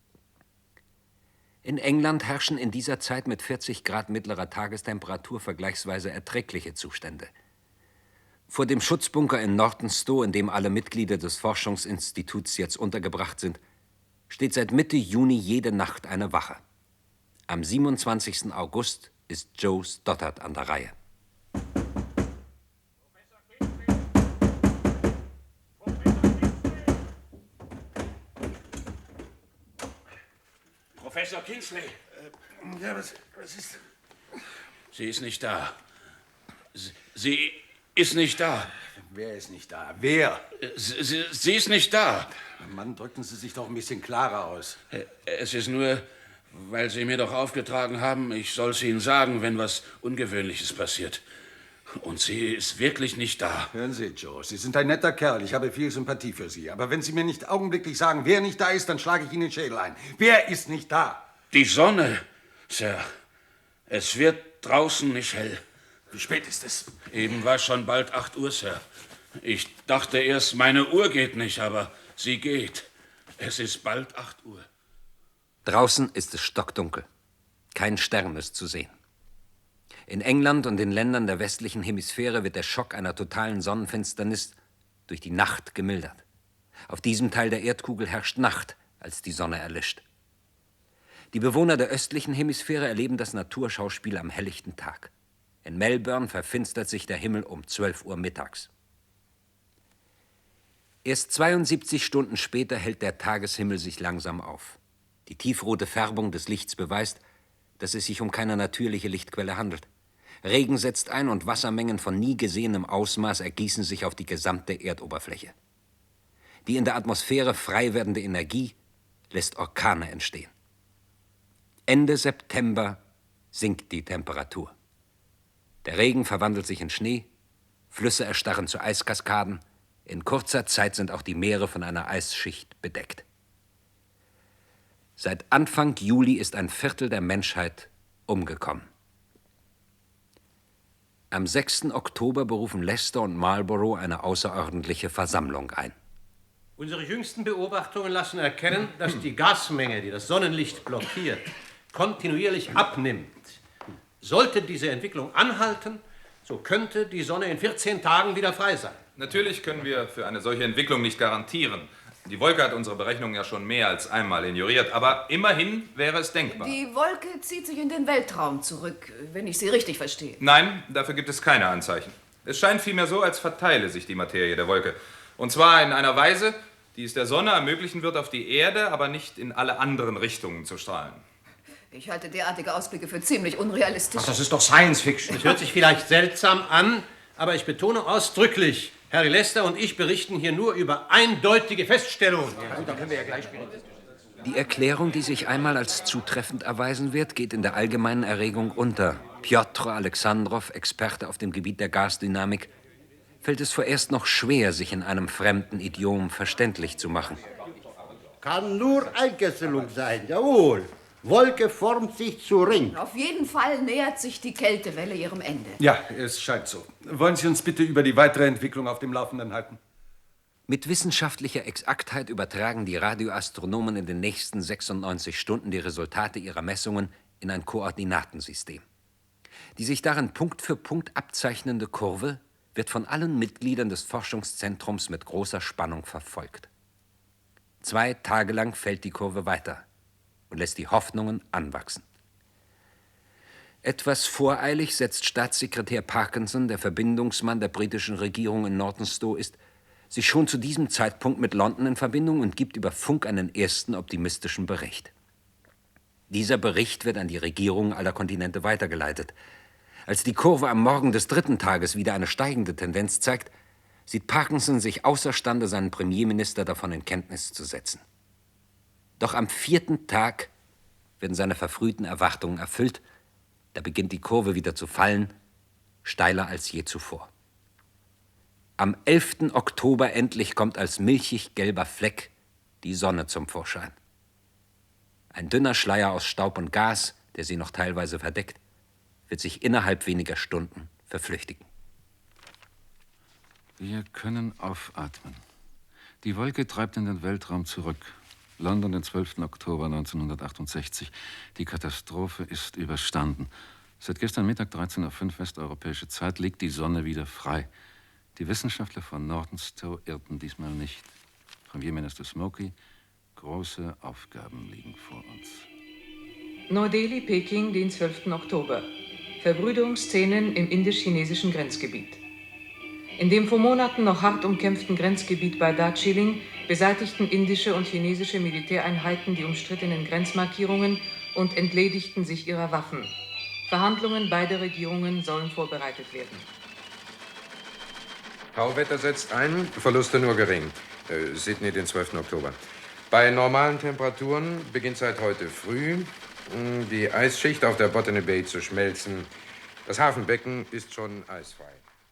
In England herrschen in dieser Zeit mit 40 Grad mittlerer Tagestemperatur vergleichsweise erträgliche Zustände. Vor dem Schutzbunker in Nortonstowe, in dem alle Mitglieder des Forschungsinstituts jetzt untergebracht sind, steht seit Mitte Juni jede Nacht eine Wache. Am 27. August ist Joe Stoddard an der Reihe. Professor Kingsley. Ja, was ist? Sie ist nicht da. Sie ist nicht da. Wer ist nicht da? Wer? Sie ist nicht da. Mann, drücken Sie sich doch ein bisschen klarer aus. Es ist nur, weil Sie mir doch aufgetragen haben, ich soll es Ihnen sagen, wenn was Ungewöhnliches passiert. Und sie ist wirklich nicht da. Hören Sie, Joe, Sie sind ein netter Kerl. Ich habe viel Sympathie für Sie. Aber wenn Sie mir nicht augenblicklich sagen, wer nicht da ist, dann schlage ich Ihnen den Schädel ein. Wer ist nicht da? Die Sonne, Sir. Es wird draußen nicht hell. Wie spät ist es? Eben war schon bald 8 Uhr, Sir. Ich dachte erst, meine Uhr geht nicht, aber sie geht. Es ist bald 8 Uhr. Draußen ist es stockdunkel. Kein Stern ist zu sehen. In England und den Ländern der westlichen Hemisphäre wird der Schock einer totalen Sonnenfinsternis durch die Nacht gemildert. Auf diesem Teil der Erdkugel herrscht Nacht, als die Sonne erlischt. Die Bewohner der östlichen Hemisphäre erleben das Naturschauspiel am helllichten Tag. In Melbourne verfinstert sich der Himmel um 12 Uhr mittags. Erst 72 Stunden später hellt der Tageshimmel sich langsam auf. Die tiefrote Färbung des Lichts beweist, dass es sich um keine natürliche Lichtquelle handelt. Regen setzt ein und Wassermengen von nie gesehenem Ausmaß ergießen sich auf die gesamte Erdoberfläche. Die in der Atmosphäre frei werdende Energie lässt Orkane entstehen. Ende September sinkt die Temperatur. Der Regen verwandelt sich in Schnee, Flüsse erstarren zu Eiskaskaden, in kurzer Zeit sind auch die Meere von einer Eisschicht bedeckt. Seit Anfang Juli ist ein Viertel der Menschheit umgekommen. Am 6. Oktober berufen Leicester und Marlborough eine außerordentliche Versammlung ein. Unsere jüngsten Beobachtungen lassen erkennen, dass die Gasmenge, die das Sonnenlicht blockiert, kontinuierlich abnimmt. Sollte diese Entwicklung anhalten, so könnte die Sonne in 14 Tagen wieder frei sein. Natürlich können wir für eine solche Entwicklung nicht garantieren. Die Wolke hat unsere Berechnungen ja schon mehr als einmal ignoriert, aber immerhin wäre es denkbar. Die Wolke zieht sich in den Weltraum zurück, wenn ich Sie richtig verstehe. Nein, dafür gibt es keine Anzeichen. Es scheint vielmehr so, als verteile sich die Materie der Wolke. Und zwar in einer Weise, die es der Sonne ermöglichen wird, auf die Erde, aber nicht in alle anderen Richtungen zu strahlen. Ich halte derartige Ausblicke für ziemlich unrealistisch. Ach, das ist doch Science Fiction. Das hört sich vielleicht seltsam an, aber ich betone ausdrücklich, Harry Lester und ich berichten hier nur über eindeutige Feststellungen. Ja, gut, dann können wir ja gleich Die Erklärung, die sich einmal als zutreffend erweisen wird, geht in der allgemeinen Erregung unter. Pjotr Alexandrow, Experte auf dem Gebiet der Gasdynamik, fällt es vorerst noch schwer, sich in einem fremden Idiom verständlich zu machen. Kann nur Einkesselung sein, jawohl. Wolke formt sich zu Ring. Auf jeden Fall nähert sich die Kältewelle ihrem Ende. Ja, es scheint so. Wollen Sie uns bitte über die weitere Entwicklung auf dem Laufenden halten? Mit wissenschaftlicher Exaktheit übertragen die Radioastronomen in den nächsten 96 Stunden die Resultate ihrer Messungen in ein Koordinatensystem. Die sich darin Punkt für Punkt abzeichnende Kurve wird von allen Mitgliedern des Forschungszentrums mit großer Spannung verfolgt. 2 Tage lang fällt die Kurve weiter und lässt die Hoffnungen anwachsen. Etwas voreilig setzt Staatssekretär Parkinson, der Verbindungsmann der britischen Regierung in Nortonstowe ist, sich schon zu diesem Zeitpunkt mit London in Verbindung und gibt über Funk einen ersten optimistischen Bericht. Dieser Bericht wird an die Regierungen aller Kontinente weitergeleitet. Als die Kurve am Morgen des 3. Tages wieder eine steigende Tendenz zeigt, sieht Parkinson sich außerstande, seinen Premierminister davon in Kenntnis zu setzen. Doch am 4. Tag werden seine verfrühten Erwartungen erfüllt. Da beginnt die Kurve wieder zu fallen, steiler als je zuvor. Am 11. Oktober endlich kommt als milchig gelber Fleck die Sonne zum Vorschein. Ein dünner Schleier aus Staub und Gas, der sie noch teilweise verdeckt, wird sich innerhalb weniger Stunden verflüchtigen. Wir können aufatmen. Die Wolke treibt in den Weltraum zurück. London, den 12. Oktober 1968. Die Katastrophe ist überstanden. Seit gestern Mittag 13:05 Uhr westeuropäische Zeit liegt die Sonne wieder frei. Die Wissenschaftler von Nortonstowe irrten diesmal nicht. Premierminister Smokey, große Aufgaben liegen vor uns. Neu-Delhi, Peking, den 12. Oktober. Verbrüderungsszenen im indisch-chinesischen Grenzgebiet. In dem vor Monaten noch hart umkämpften Grenzgebiet bei Darjeeling beseitigten indische und chinesische Militäreinheiten die umstrittenen Grenzmarkierungen und entledigten sich ihrer Waffen. Verhandlungen beider Regierungen sollen vorbereitet werden. Tauwetter setzt ein, Verluste nur gering. Sydney den 12. Oktober. Bei normalen Temperaturen beginnt seit heute früh die Eisschicht auf der Botany Bay zu schmelzen. Das Hafenbecken ist schon eisfrei.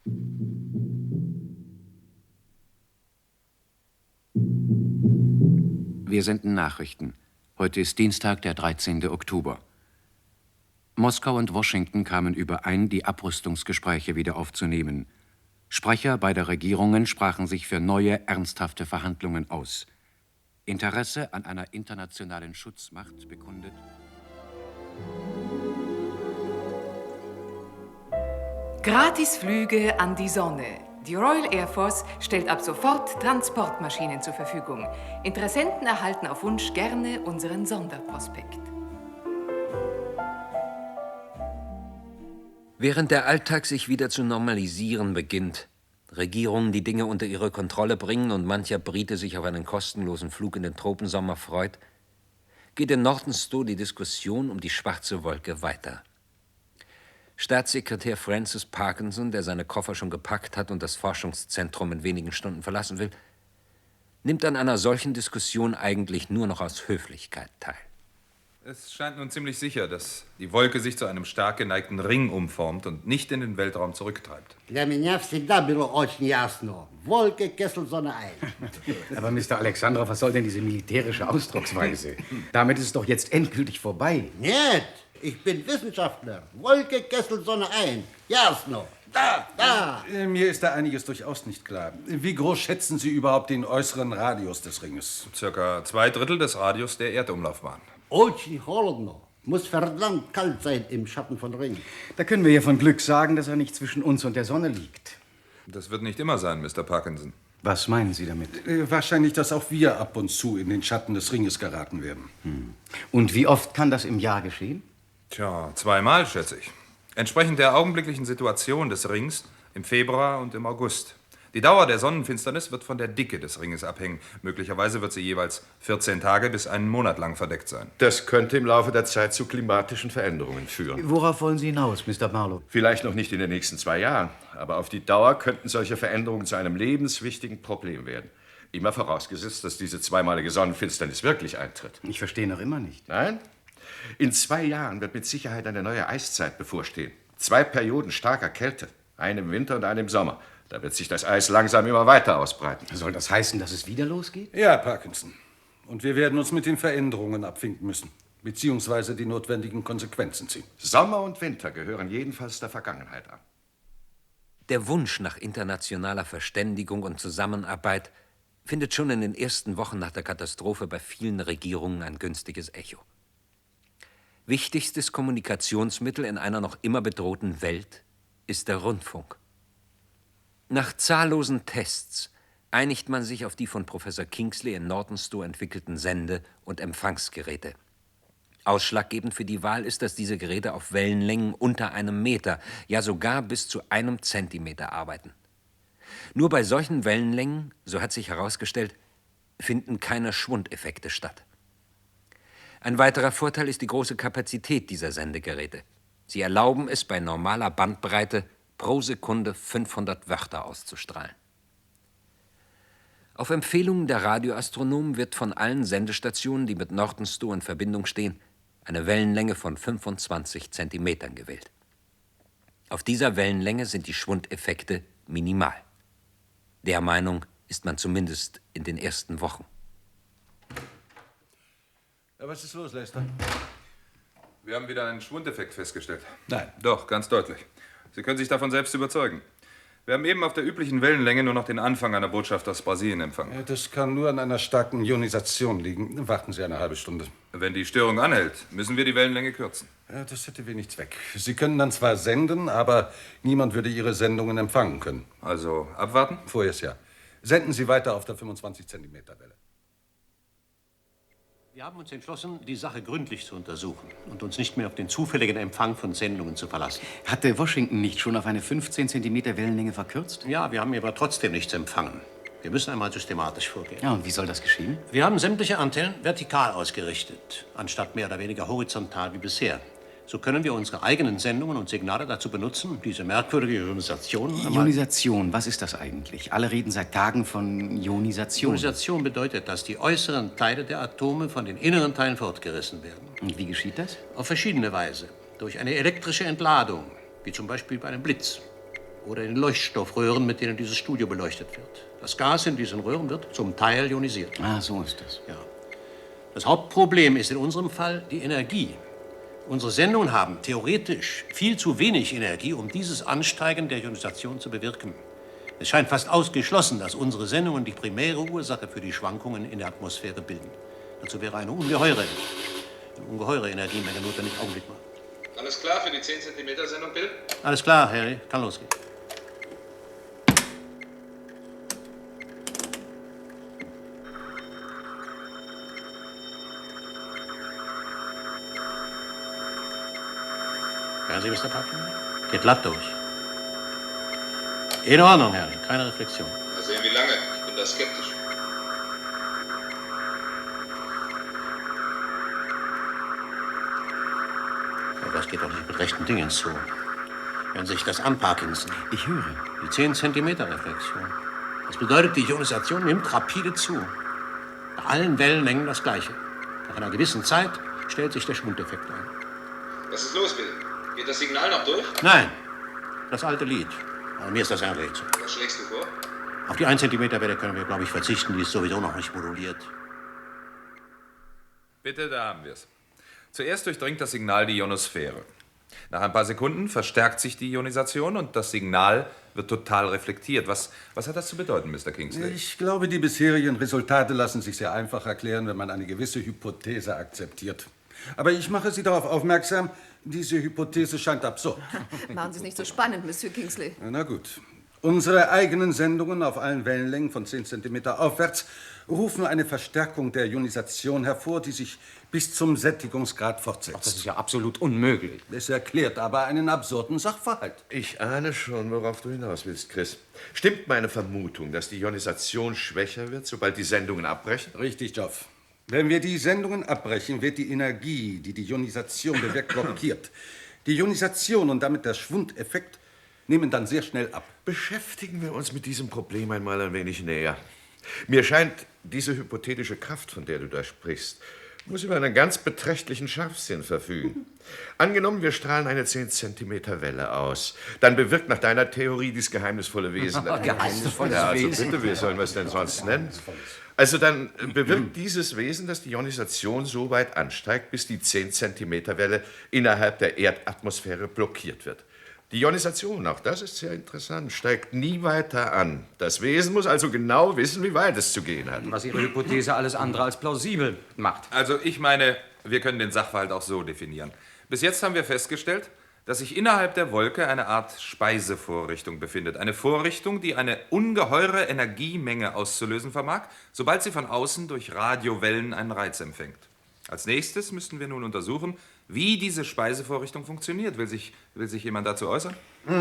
Wir senden Nachrichten. Heute ist Dienstag, der 13. Oktober. Moskau und Washington kamen überein, die Abrüstungsgespräche wieder aufzunehmen. Sprecher beider Regierungen sprachen sich für neue, ernsthafte Verhandlungen aus. Interesse an einer internationalen Schutzmacht bekundet. Gratisflüge an die Sonne. Die Royal Air Force stellt ab sofort Transportmaschinen zur Verfügung. Interessenten erhalten auf Wunsch gerne unseren Sonderprospekt. Während der Alltag sich wieder zu normalisieren beginnt, Regierungen die Dinge unter ihre Kontrolle bringen und mancher Brite sich auf einen kostenlosen Flug in den Tropensommer freut, geht in Nortonstowe die Diskussion um die schwarze Wolke weiter. Staatssekretär Francis Parkinson, der seine Koffer schon gepackt hat und das Forschungszentrum in wenigen Stunden verlassen will, nimmt an einer solchen Diskussion eigentlich nur noch aus Höflichkeit teil. Es scheint nun ziemlich sicher, dass die Wolke sich zu einem stark geneigten Ring umformt und nicht in den Weltraum zurücktreibt. Для меня всегда было очень ясно. Wolke, Kessel, Sonne, ein. Aber Mr. Alexandrov, was soll denn diese militärische Ausdrucksweise? Damit ist es doch jetzt endgültig vorbei. Nicht. Ich bin Wissenschaftler. Wolke, Kessel, Sonne, ein. Jasno. Da. Mir ist da einiges durchaus nicht klar. Wie groß schätzen Sie überhaupt den äußeren Radius des Ringes? Circa 2/3 des Radius der Erdumlaufbahn. Очень холодно. Muss verdammt kalt sein im Schatten von Ring. Da können wir ja von Glück sagen, dass er nicht zwischen uns und der Sonne liegt. Das wird nicht immer sein, Mr. Parkinson. Was meinen Sie damit? Wahrscheinlich, dass auch wir ab und zu in den Schatten des Ringes geraten werden. Und wie oft kann das im Jahr geschehen? Tja, 2-mal, schätze ich. Entsprechend der augenblicklichen Situation des Rings im Februar und im August. Die Dauer der Sonnenfinsternis wird von der Dicke des Ringes abhängen. Möglicherweise wird sie jeweils 14 Tage bis einen Monat lang verdeckt sein. Das könnte im Laufe der Zeit zu klimatischen Veränderungen führen. Worauf wollen Sie hinaus, Mr. Marlowe? Vielleicht noch nicht in den nächsten 2 Jahren, aber auf die Dauer könnten solche Veränderungen zu einem lebenswichtigen Problem werden. Immer vorausgesetzt, dass diese zweimalige Sonnenfinsternis wirklich eintritt. Ich verstehe noch immer nicht. Nein? In 2 Jahren wird mit Sicherheit eine neue Eiszeit bevorstehen. 2 Perioden starker Kälte, eine im Winter und eine im Sommer. Da wird sich das Eis langsam immer weiter ausbreiten. Soll das heißen, dass es wieder losgeht? Ja, Parkinson. Und wir werden uns mit den Veränderungen abfinden müssen, beziehungsweise die notwendigen Konsequenzen ziehen. Sommer und Winter gehören jedenfalls der Vergangenheit an. Der Wunsch nach internationaler Verständigung und Zusammenarbeit findet schon in den ersten Wochen nach der Katastrophe bei vielen Regierungen ein günstiges Echo. Wichtigstes Kommunikationsmittel in einer noch immer bedrohten Welt ist der Rundfunk. Nach zahllosen Tests einigt man sich auf die von Professor Kingsley in Nortonstowe entwickelten Sende- und Empfangsgeräte. Ausschlaggebend für die Wahl ist, dass diese Geräte auf Wellenlängen unter 1 Meter, ja sogar bis zu 1 Zentimeter arbeiten. Nur bei solchen Wellenlängen, so hat sich herausgestellt, finden keine Schwundeffekte statt. Ein weiterer Vorteil ist die große Kapazität dieser Sendegeräte. Sie erlauben es bei normaler Bandbreite, pro Sekunde 500 Wörter auszustrahlen. Auf Empfehlung der Radioastronomen wird von allen Sendestationen, die mit Nortonstowe in Verbindung stehen, eine Wellenlänge von 25 Zentimetern gewählt. Auf dieser Wellenlänge sind die Schwundeffekte minimal. Der Meinung ist man zumindest in den ersten Wochen. Ja, was ist los, Lester? Wir haben wieder einen Schwundeffekt festgestellt. Nein. Doch, ganz deutlich. Sie können sich davon selbst überzeugen. Wir haben eben auf der üblichen Wellenlänge nur noch den Anfang einer Botschaft aus Brasilien empfangen. Ja, das kann nur an einer starken Ionisation liegen. Warten Sie eine halbe Stunde. Wenn die Störung anhält, müssen wir die Wellenlänge kürzen. Ja, das hätte wenig Zweck. Sie können dann zwar senden, aber niemand würde Ihre Sendungen empfangen können. Also abwarten? Vorerst ja. Senden Sie weiter auf der 25 Zentimeter Welle. Wir haben uns entschlossen, die Sache gründlich zu untersuchen und uns nicht mehr auf den zufälligen Empfang von Sendungen zu verlassen. Hatte Washington nicht schon auf eine 15 Zentimeter Wellenlänge verkürzt? Ja, wir haben aber trotzdem nichts empfangen. Wir müssen einmal systematisch vorgehen. Ja, und wie soll das geschehen? Wir haben sämtliche Antennen vertikal ausgerichtet, anstatt mehr oder weniger horizontal wie bisher. so können wir unsere eigenen Sendungen und Signale dazu benutzen, diese merkwürdige Ionisation... Ionisation, was ist das eigentlich? Alle reden seit Tagen von Ionisation. Ionisation bedeutet, dass die äußeren Teile der Atome von den inneren Teilen fortgerissen werden. Und wie geschieht das? Auf verschiedene Weise. Durch eine elektrische Entladung, wie zum Beispiel bei einem Blitz. Oder in Leuchtstoffröhren, mit denen dieses Studio beleuchtet wird. Das Gas in diesen Röhren wird zum Teil ionisiert. Ah, so ist das. Ja. Das Hauptproblem ist in unserem Fall die Energie. Unsere Sendungen haben theoretisch viel zu wenig Energie, um dieses Ansteigen der Ionisation zu bewirken. Es scheint fast ausgeschlossen, dass unsere Sendungen die primäre Ursache für die Schwankungen in der Atmosphäre bilden. Dazu wäre eine ungeheure Energiemenge notwendig. Augenblick mal. Alles klar für die 10 cm Sendung, Bill? Alles klar, Harry. Kann losgehen. Hören Sie, Mr. Parkin? Geht glatt durch. In Ordnung, Harry. Keine Reflexion. Mal sehen, wie lange. Ich bin da skeptisch. Aber das geht doch nicht mit rechten Dingen zu. Hören Sie sich das an, Parkinson. Ich höre. Die 10 cm Reflexion. Das bedeutet, die Ionisation nimmt rapide zu. Bei allen Wellenlängen das Gleiche. Nach einer gewissen Zeit stellt sich der Schwundeffekt ein. Was ist los, Bill? Geht das Signal noch durch? Nein, das alte Lied. Aber mir ist das ein Rätsel. Was schlägst du vor? Auf die 1 cm Welle können wir, glaube ich, verzichten. Die ist sowieso noch nicht moduliert. Bitte, da haben wir es. Zuerst durchdringt das Signal die Ionosphäre. Nach ein paar Sekunden verstärkt sich die Ionisation und das Signal wird total reflektiert. Was hat das zu bedeuten, Mr. Kingsley? Ich glaube, die bisherigen Resultate lassen sich sehr einfach erklären, wenn man eine gewisse Hypothese akzeptiert. Aber ich mache Sie darauf aufmerksam, diese Hypothese scheint absurd. Machen Sie es nicht so spannend, Monsieur Kingsley. Na gut. Unsere eigenen Sendungen auf allen Wellenlängen von 10 cm aufwärts rufen eine Verstärkung der Ionisation hervor, die sich bis zum Sättigungsgrad fortsetzt. Ach, das ist ja absolut unmöglich. Es erklärt aber einen absurden Sachverhalt. Ich ahne schon, worauf du hinaus willst, Chris. Stimmt meine Vermutung, dass die Ionisation schwächer wird, sobald die Sendungen abbrechen? Richtig, Geoff. Wenn wir die Sendungen abbrechen, wird die Energie, die die Ionisation bewirkt, blockiert. Die Ionisation und damit der Schwundeffekt nehmen dann sehr schnell ab. Beschäftigen wir uns mit diesem Problem einmal ein wenig näher. Mir scheint, diese hypothetische Kraft, von der du da sprichst, muss über einen ganz beträchtlichen Scharfsinn verfügen. Angenommen, wir strahlen eine 10 cm Welle aus. Dann bewirkt nach deiner Theorie dieses geheimnisvolle Wesen. Geheimnisvolles ja, also Wesen. bitte, wie sollen wir es denn sonst nennen? Also dann bewirkt dieses Wesen, dass die Ionisation so weit ansteigt, bis die 10 cm Welle innerhalb der Erdatmosphäre blockiert wird. Die Ionisation, auch das ist sehr interessant, steigt nie weiter an. Das Wesen muss also genau wissen, wie weit es zu gehen hat. Was Ihre Hypothese alles andere als plausibel macht. Also ich meine, wir können den Sachverhalt auch so definieren. Bis jetzt haben wir festgestellt, dass sich innerhalb der Wolke eine Art Speisevorrichtung befindet. Eine Vorrichtung, die eine ungeheure Energiemenge auszulösen vermag, sobald sie von außen durch Radiowellen einen Reiz empfängt. Als nächstes müssten wir nun untersuchen, wie diese Speisevorrichtung funktioniert. Will sich jemand dazu äußern?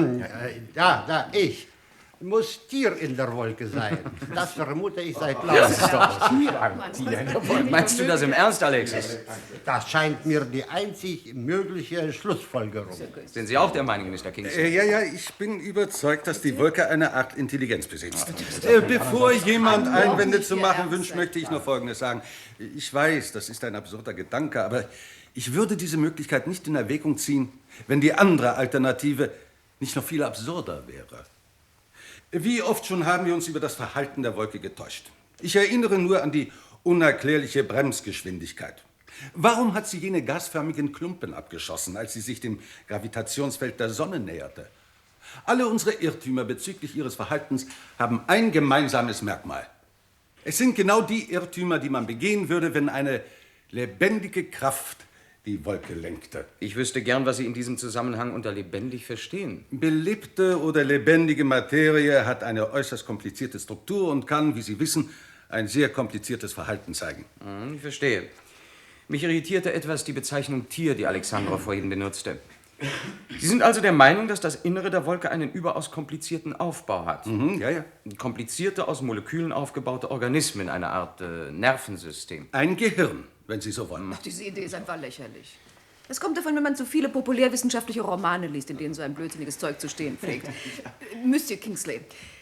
Ich. Muss Tier in der Wolke sein. Das vermute ich seit langem. Meinst du das im Ernst, Alexis? Das scheint mir die einzig mögliche Schlussfolgerung. Sind Sie auch der Meinung, Mr. Kingsley? Ja, ich bin überzeugt, dass die Wolke eine Art Intelligenz besitzt. Bevor jemand Einwände zu machen wünscht, möchte ich nur Folgendes sagen. Ich weiß, das ist ein absurder Gedanke, aber ich würde diese Möglichkeit nicht in Erwägung ziehen, wenn die andere Alternative nicht noch viel absurder wäre. Wie oft schon haben wir uns über das Verhalten der Wolke getäuscht. Ich erinnere nur an die unerklärliche Bremsgeschwindigkeit. Warum hat sie jene gasförmigen Klumpen abgeschossen, als sie sich dem Gravitationsfeld der Sonne näherte? Alle unsere Irrtümer bezüglich ihres Verhaltens haben ein gemeinsames Merkmal. Es sind genau die Irrtümer, die man begehen würde, wenn eine lebendige Kraft die Wolke lenkte. Ich wüsste gern, was Sie in diesem Zusammenhang unter lebendig verstehen. Belebte oder lebendige Materie hat eine äußerst komplizierte Struktur und kann, wie Sie wissen, ein sehr kompliziertes Verhalten zeigen. Ich verstehe. Mich irritierte etwas die Bezeichnung Tier, die Alexandra vorhin benutzte. Sie sind also der Meinung, dass das Innere der Wolke einen überaus komplizierten Aufbau hat? Ja. Komplizierte, aus Molekülen aufgebaute Organismen, eine Art Nervensystem. Ein Gehirn, wenn Sie so wollen. Ach, diese Idee ist einfach lächerlich. Das kommt davon, wenn man zu viele populärwissenschaftliche Romane liest, in denen so ein blödsinniges Zeug zu stehen pflegt. Monsieur Kingsley,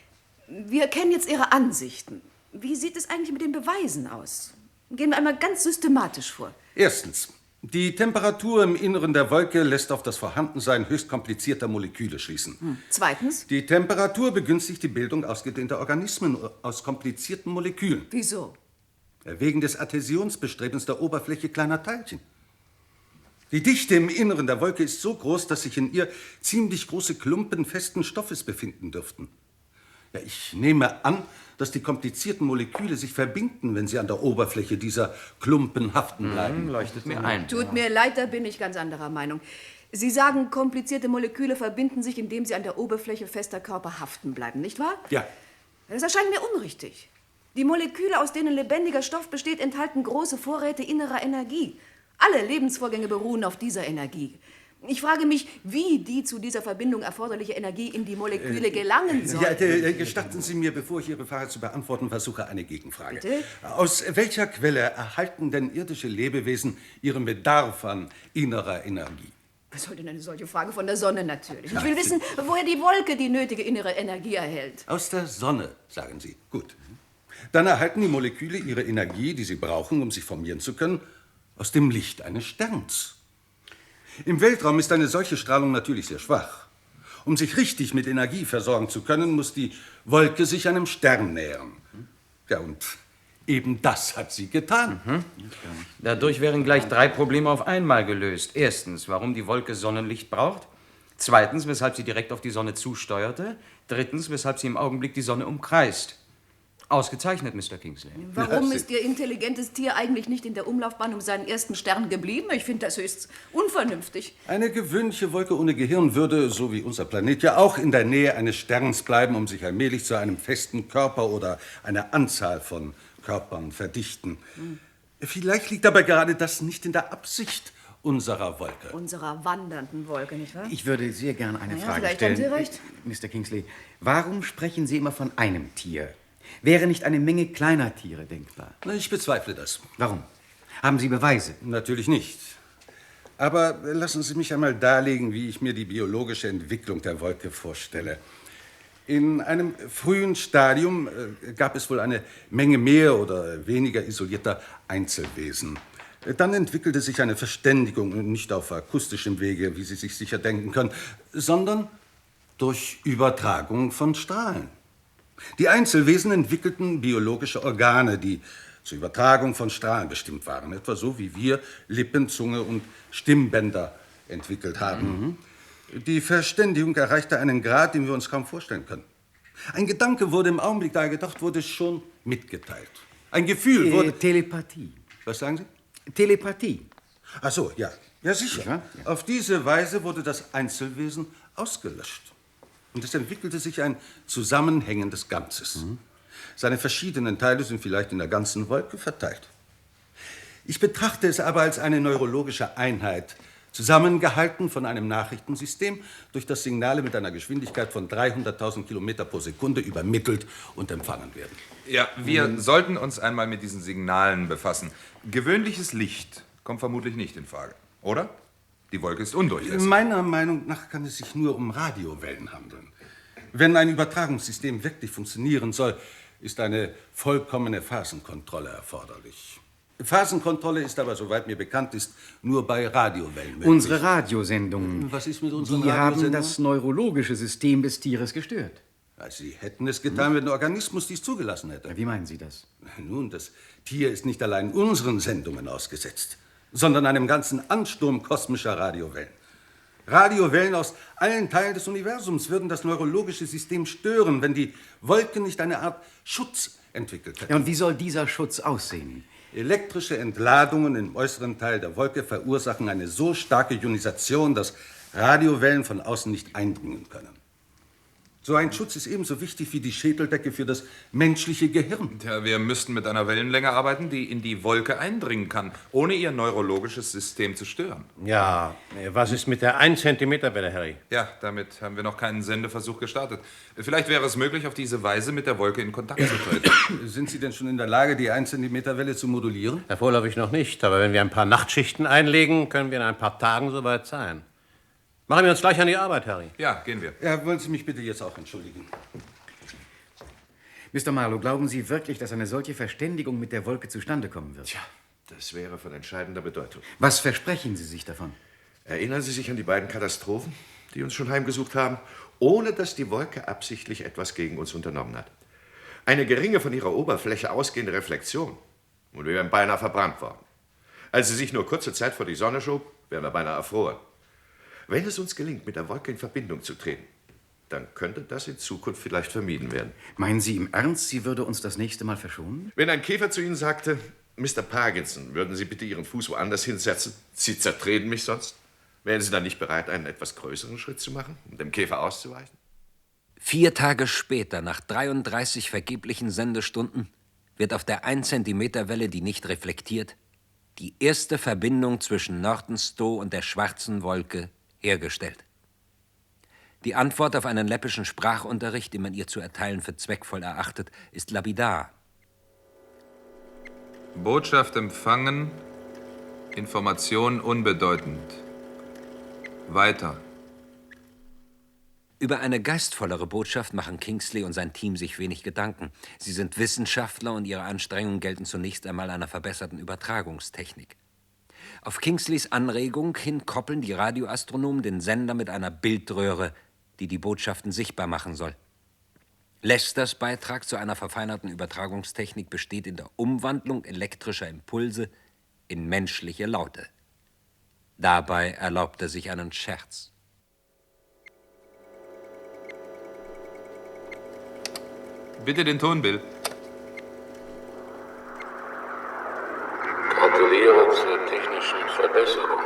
wir kennen jetzt Ihre Ansichten. Wie sieht es eigentlich mit den Beweisen aus? Gehen wir einmal ganz systematisch vor. Erstens. Die Temperatur im Inneren der Wolke lässt auf das Vorhandensein höchst komplizierter Moleküle schließen. Zweitens. Die Temperatur begünstigt die Bildung ausgedehnter Organismen aus komplizierten Molekülen. Wieso? Wegen des Adhäsionsbestrebens der Oberfläche kleiner Teilchen. Die Dichte im Inneren der Wolke ist so groß, dass sich in ihr ziemlich große Klumpen festen Stoffes befinden dürften. Ja, ich nehme an, dass die komplizierten Moleküle sich verbinden, wenn sie an der Oberfläche dieser Klumpen haften bleiben. Leuchtet mir ein. Tut mir leid, da bin ich ganz anderer Meinung. Sie sagen, komplizierte Moleküle verbinden sich, indem sie an der Oberfläche fester Körper haften bleiben, nicht wahr? Ja. Das erscheint mir unrichtig. Die Moleküle, aus denen lebendiger Stoff besteht, enthalten große Vorräte innerer Energie. Alle Lebensvorgänge beruhen auf dieser Energie. Ich frage mich, wie die zu dieser Verbindung erforderliche Energie in die Moleküle gelangen soll. Ja, gestatten Sie mir, bevor ich Ihre Frage zu beantworten versuche, eine Gegenfrage. Bitte? Aus welcher Quelle erhalten denn irdische Lebewesen ihren Bedarf an innerer Energie? Was soll denn eine solche Frage von der Sonne natürlich? Ich will wissen, woher die Wolke die nötige innere Energie erhält. Aus der Sonne, sagen Sie. Gut. Dann erhalten die Moleküle ihre Energie, die sie brauchen, um sich formieren zu können, aus dem Licht eines Sterns. Im Weltraum ist eine solche Strahlung natürlich sehr schwach. Um sich richtig mit Energie versorgen zu können, muss die Wolke sich einem Stern nähern. Ja, und eben das hat sie getan. Dadurch wären gleich 3 Probleme auf einmal gelöst. Erstens, warum die Wolke Sonnenlicht braucht. Zweitens, weshalb sie direkt auf die Sonne zusteuerte. Drittens, weshalb sie im Augenblick die Sonne umkreist. Ausgezeichnet, Mr. Kingsley. Warum ist Ihr intelligentes Tier eigentlich nicht in der Umlaufbahn um seinen ersten Stern geblieben? Ich finde das höchst unvernünftig. Eine gewöhnliche Wolke ohne Gehirn würde, so wie unser Planet, ja auch in der Nähe eines Sterns bleiben, um sich allmählich zu einem festen Körper oder einer Anzahl von Körpern verdichten. Vielleicht liegt aber gerade das nicht in der Absicht unserer Wolke. Unserer wandernden Wolke, nicht wahr? Ich würde sehr gerne eine Frage vielleicht stellen. haben Sie recht. Mr. Kingsley, warum sprechen Sie immer von einem Tier? Wäre nicht eine Menge kleiner Tiere denkbar? Ich bezweifle das. Warum? Haben Sie Beweise? Natürlich nicht. Aber lassen Sie mich einmal darlegen, wie ich mir die biologische Entwicklung der Wolke vorstelle. In einem frühen Stadium gab es wohl eine Menge mehr oder weniger isolierter Einzelwesen. Dann entwickelte sich eine Verständigung, nicht auf akustischem Wege, wie Sie sich sicher denken können, sondern durch Übertragung von Strahlen. Die Einzelwesen entwickelten biologische Organe, die zur Übertragung von Strahlen bestimmt waren. Etwa so, wie wir Lippen, Zunge und Stimmbänder entwickelt haben. Die Verständigung erreichte einen Grad, den wir uns kaum vorstellen können. Ein Gedanke wurde im Augenblick, da er gedacht wurde, schon mitgeteilt. Ein Gefühl wurde... Telepathie. Was sagen Sie? Telepathie. Ach so, ja. Ja, sicher. Ja. Auf diese Weise wurde das Einzelwesen ausgelöscht. Und es entwickelte sich ein zusammenhängendes Ganzes. Seine verschiedenen Teile sind vielleicht in der ganzen Wolke verteilt. Ich betrachte es aber als eine neurologische Einheit, zusammengehalten von einem Nachrichtensystem, durch das Signale mit einer Geschwindigkeit von 300.000 Kilometer pro Sekunde übermittelt und empfangen werden. Ja, wir sollten uns einmal mit diesen Signalen befassen. Gewöhnliches Licht kommt vermutlich nicht in Frage, oder? Die Wolke ist undurchlässig. Meiner Meinung nach kann es sich nur um Radiowellen handeln. Wenn ein Übertragungssystem wirklich funktionieren soll, ist eine vollkommene Phasenkontrolle erforderlich. Phasenkontrolle ist aber, soweit mir bekannt ist, nur bei Radiowellen möglich. Unsere Radiosendungen. Was ist mit unseren Die haben Radiosendungen? das neurologische System des Tieres gestört. Ja, Sie hätten es getan, wenn der Organismus dies zugelassen hätte. Wie meinen Sie das? Nun, das Tier ist nicht allein unseren Sendungen ausgesetzt, sondern einem ganzen Ansturm kosmischer Radiowellen. Radiowellen aus allen Teilen des Universums würden das neurologische System stören, wenn die Wolke nicht eine Art Schutz entwickelt hätte. Ja, und wie soll dieser Schutz aussehen? Elektrische Entladungen im äußeren Teil der Wolke verursachen eine so starke Ionisation, dass Radiowellen von außen nicht eindringen können. So ein Schutz ist ebenso wichtig wie die Schädeldecke für das menschliche Gehirn. Tja, wir müssten mit einer Wellenlänge arbeiten, die in die Wolke eindringen kann, ohne ihr neurologisches System zu stören. Ja, was ist mit der 1 Zentimeter Welle, Harry? Ja, damit haben wir noch keinen Sendeversuch gestartet. Vielleicht wäre es möglich, auf diese Weise mit der Wolke in Kontakt zu treten. Sind Sie denn schon in der Lage, die 1 Zentimeter Welle zu modulieren? Vorläufig noch nicht, aber wenn wir ein paar Nachtschichten einlegen, können wir in ein paar Tagen soweit sein. Machen wir uns gleich an die Arbeit, Harry. Ja, gehen wir. Ja, wollen Sie mich bitte jetzt auch entschuldigen? Mr. Marlowe, glauben Sie wirklich, dass eine solche Verständigung mit der Wolke zustande kommen wird? Tja, das wäre von entscheidender Bedeutung. Was versprechen Sie sich davon? Erinnern Sie sich an die beiden Katastrophen, die uns schon heimgesucht haben, ohne dass die Wolke absichtlich etwas gegen uns unternommen hat. Eine geringe von ihrer Oberfläche ausgehende Reflexion und wir wären beinahe verbrannt worden. Als sie sich nur kurze Zeit vor die Sonne schob, wären wir beinahe erfroren. Wenn es uns gelingt, mit der Wolke in Verbindung zu treten, dann könnte das in Zukunft vielleicht vermieden werden. Meinen Sie im Ernst, sie würde uns das nächste Mal verschonen? Wenn ein Käfer zu Ihnen sagte, Mr. Parkinson, würden Sie bitte Ihren Fuß woanders hinsetzen? Sie zertreten mich sonst. Wären Sie dann nicht bereit, einen etwas größeren Schritt zu machen, um dem Käfer auszuweichen? 4 Tage später, nach 33 vergeblichen Sendestunden, wird auf der 1 Zentimeter Welle, die nicht reflektiert, die erste Verbindung zwischen Nordenstow und der schwarzen Wolke hergestellt. Die Antwort auf einen läppischen Sprachunterricht, den man ihr zu erteilen für zweckvoll erachtet, ist lapidar. Botschaft empfangen, Information unbedeutend. Weiter. Über eine geistvollere Botschaft machen Kingsley und sein Team sich wenig Gedanken. Sie sind Wissenschaftler und ihre Anstrengungen gelten zunächst einmal einer verbesserten Übertragungstechnik. Auf Kingsleys Anregung hin koppeln die Radioastronomen den Sender mit einer Bildröhre, die die Botschaften sichtbar machen soll. Lesters Beitrag zu einer verfeinerten Übertragungstechnik besteht in der Umwandlung elektrischer Impulse in menschliche Laute. Dabei erlaubt er sich einen Scherz. Bitte den Ton, Bill. Gratuliere zur technischen Verbesserung.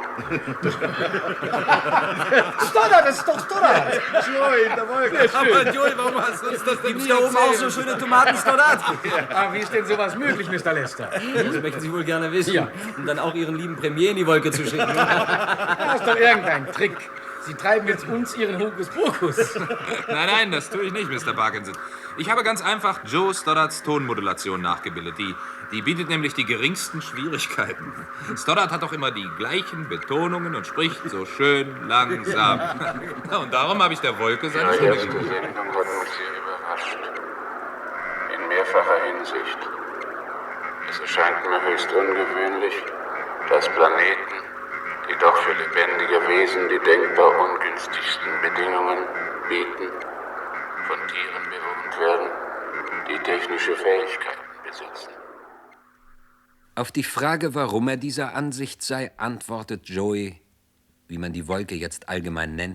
Stoddard, das ist doch Stoddard! Joey, in der Wolke. Aber Joey, warum hast du uns das denn Gibt's nie da oben auch so erzählt? schöne Tomaten, Stoddard? Aber wie ist denn sowas möglich, Mr. Lester? Das möchten Sie wohl gerne wissen. Ja. Um dann auch Ihren lieben Premier in die Wolke zu schicken. Das ist doch irgendein Trick. Sie treiben jetzt uns Ihren Hokuspokus. Nein, das tue ich nicht, Mr. Parkinson. Ich habe ganz einfach Joe Stoddards Tonmodulation nachgebildet. Die bietet nämlich die geringsten Schwierigkeiten. Stoddard hat doch immer die gleichen Betonungen und spricht so schön langsam. Und darum habe ich der Wolke seine Ihre Stimme erste gegeben. Sendung hat uns sehr überrascht. In mehrfacher Hinsicht. Es erscheint mir höchst ungewöhnlich, dass Planeten, die doch für lebendige Wesen die denkbar ungünstigsten Bedingungen bieten, von Tieren bewohnt werden, die technische Fähigkeiten besitzen. Auf die Frage, warum er dieser Ansicht sei, antwortet Joey, wie man die Wolke jetzt allgemein nennt: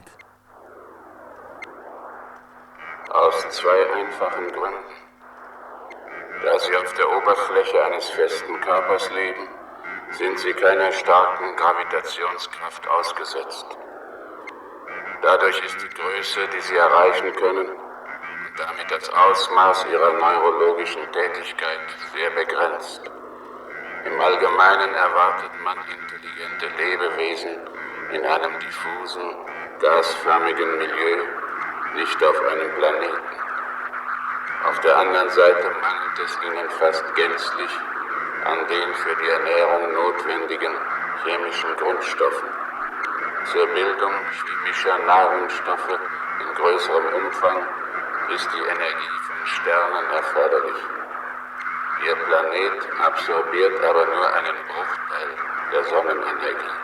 Aus 2 einfachen Gründen. Da sie auf der Oberfläche eines festen Körpers leben, sind sie keiner starken Gravitationskraft ausgesetzt. Dadurch ist die Größe, die sie erreichen können, und damit das Ausmaß ihrer neurologischen Tätigkeit sehr begrenzt. Im Allgemeinen erwartet man intelligente Lebewesen in einem diffusen, gasförmigen Milieu, nicht auf einem Planeten. Auf der anderen Seite mangelt es ihnen fast gänzlich an den für die Ernährung notwendigen chemischen Grundstoffen. Zur Bildung chemischer Nahrungsstoffe in größerem Umfang ist die Energie von Sternen erforderlich. Ihr Planet absorbiert aber nur einen Bruchteil der Sonnenenergie.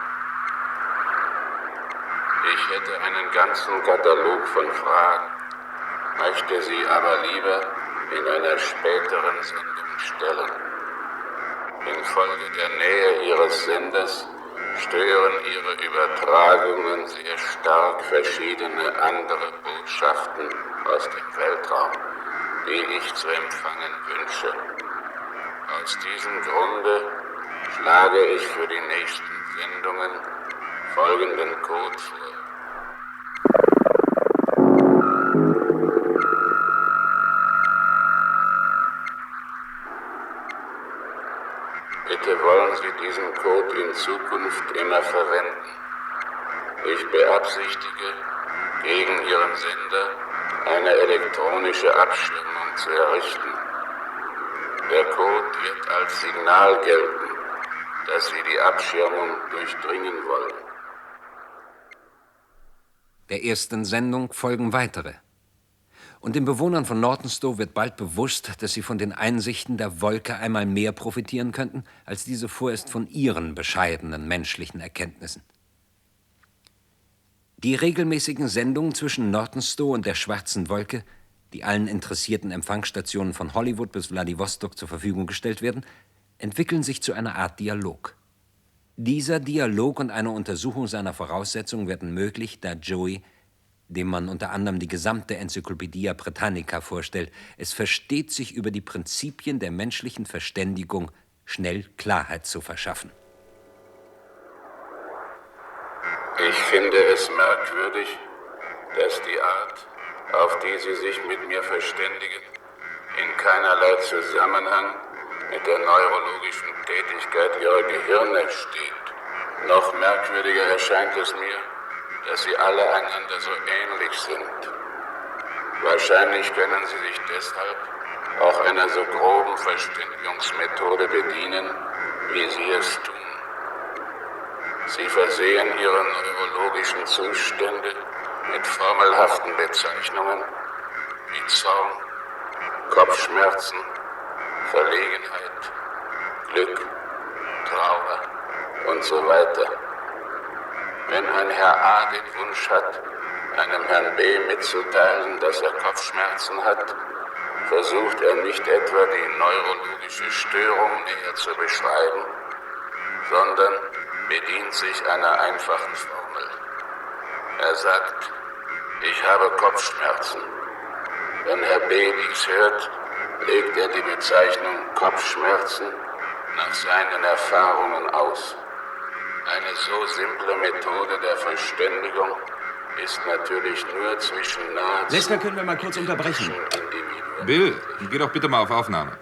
Ich hätte einen ganzen Katalog von Fragen, möchte sie aber lieber in einer späteren Sendung stellen. Infolge der Nähe ihres Senders stören ihre Übertragungen sehr stark verschiedene andere Botschaften aus dem Weltraum, die ich zu empfangen wünsche. Aus diesem Grunde schlage ich für die nächsten Sendungen folgenden Code vor. diesen Code in Zukunft immer verwenden. Ich beabsichtige, gegen Ihren Sender eine elektronische Abschirmung zu errichten. Der Code wird als Signal gelten, dass Sie die Abschirmung durchdringen wollen. Der ersten Sendung folgen weitere. Und den Bewohnern von Nortonstowe wird bald bewusst, dass sie von den Einsichten der Wolke einmal mehr profitieren könnten, als diese vorerst von ihren bescheidenen menschlichen Erkenntnissen. Die regelmäßigen Sendungen zwischen Nortonstowe und der Schwarzen Wolke, die allen interessierten Empfangsstationen von Hollywood bis Wladiwostok zur Verfügung gestellt werden, entwickeln sich zu einer Art Dialog. Dieser Dialog und eine Untersuchung seiner Voraussetzungen werden möglich, da Joey, dem man unter anderem die gesamte Enzyklopädie Britannica vorstellt, es versteht, sich über die Prinzipien der menschlichen Verständigung schnell Klarheit zu verschaffen. Ich finde es merkwürdig, dass die Art, auf die Sie sich mit mir verständigen, in keinerlei Zusammenhang mit der neurologischen Tätigkeit Ihrer Gehirne steht. Noch merkwürdiger erscheint es mir, dass Sie alle einander so ähnlich sind. Wahrscheinlich können Sie sich deshalb auch einer so groben Verständigungsmethode bedienen, wie Sie es tun. Sie versehen Ihre neurologischen Zustände mit formelhaften Bezeichnungen wie Zorn, Kopfschmerzen, Verlegenheit, Glück, Trauer und so weiter. Wenn ein Herr A. den Wunsch hat, einem Herrn B. mitzuteilen, dass er Kopfschmerzen hat, versucht er nicht etwa die neurologische Störung näher zu beschreiben, sondern bedient sich einer einfachen Formel. Er sagt, ich habe Kopfschmerzen. Wenn Herr B. dies hört, legt er die Bezeichnung Kopfschmerzen nach seinen Erfahrungen aus. Eine so simple Methode der Verständigung ist natürlich nur zwischen nahezu... Lester, können wir mal kurz unterbrechen? Bill, geh doch bitte mal auf Aufnahme.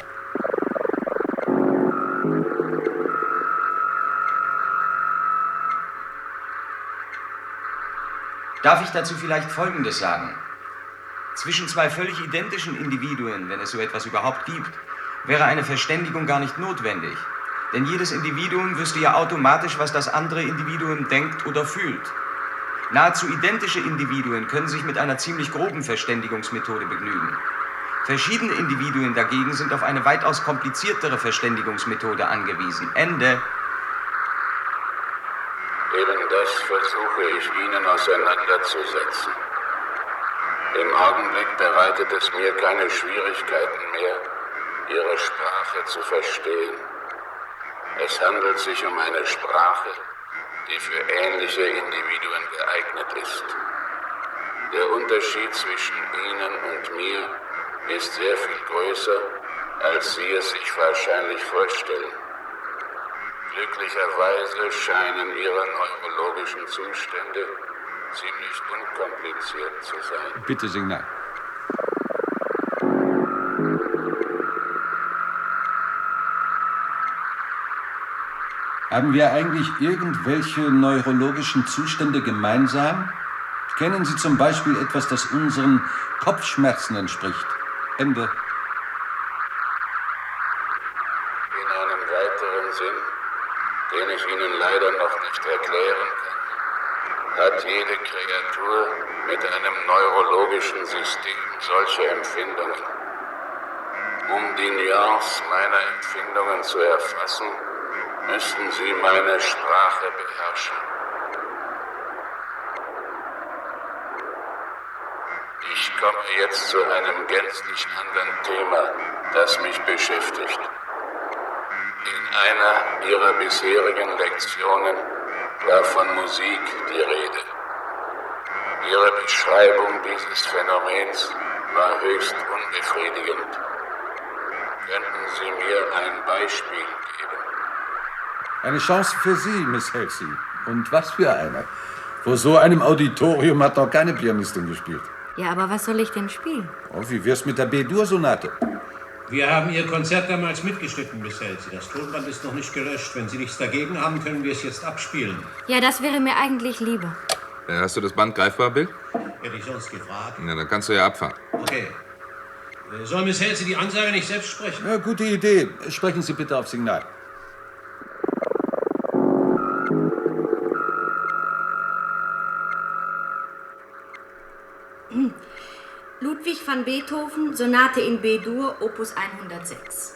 Darf ich dazu vielleicht Folgendes sagen? Zwischen zwei völlig identischen Individuen, wenn es so etwas überhaupt gibt, wäre eine Verständigung gar nicht notwendig. Denn jedes Individuum wüsste ja automatisch, was das andere Individuum denkt oder fühlt. Nahezu identische Individuen können sich mit einer ziemlich groben Verständigungsmethode begnügen. Verschiedene Individuen dagegen sind auf eine weitaus kompliziertere Verständigungsmethode angewiesen. Ende. Eben das versuche ich Ihnen auseinanderzusetzen. Im Augenblick bereitet es mir keine Schwierigkeiten mehr, Ihre Sprache zu verstehen. Es handelt sich um eine Sprache, die für ähnliche Individuen geeignet ist. Der Unterschied zwischen Ihnen und mir ist sehr viel größer, als Sie es sich wahrscheinlich vorstellen. Glücklicherweise scheinen Ihre neurologischen Zustände ziemlich unkompliziert zu sein. Bitte Signal. Haben wir eigentlich irgendwelche neurologischen Zustände gemeinsam? Kennen Sie zum Beispiel etwas, das unseren Kopfschmerzen entspricht? Ende. In einem weiteren Sinn, den ich Ihnen leider noch nicht erklären kann, hat jede Kreatur mit einem neurologischen System solche Empfindungen. Um die Nuance meiner Empfindungen zu erfassen, müssten Sie meine Sprache beherrschen. Ich komme jetzt zu einem gänzlich anderen Thema, das mich beschäftigt. In einer Ihrer bisherigen Lektionen war von Musik die Rede. Ihre Beschreibung dieses Phänomens war höchst unbefriedigend. Könnten Sie mir ein Beispiel geben? Eine Chance für Sie, Miss Halsey. Und was für eine. Vor so einem Auditorium hat noch keine Pianistin gespielt. Ja, aber was soll ich denn spielen? Oh, wie wär's mit der B-Dur-Sonate? Wir haben Ihr Konzert damals mitgeschnitten, Miss Halsey. Das Tonband ist noch nicht gelöscht. Wenn Sie nichts dagegen haben, können wir es jetzt abspielen. Ja, das wäre mir eigentlich lieber. Hast du das Band greifbar, Bill? Hätte ich sonst gefragt. Na, dann kannst du ja abfahren. Okay. Soll Miss Halsey die Ansage nicht selbst sprechen? Ja, gute Idee. Sprechen Sie bitte auf Signal. Ludwig van Beethoven, Sonate in B-Dur, Opus 106.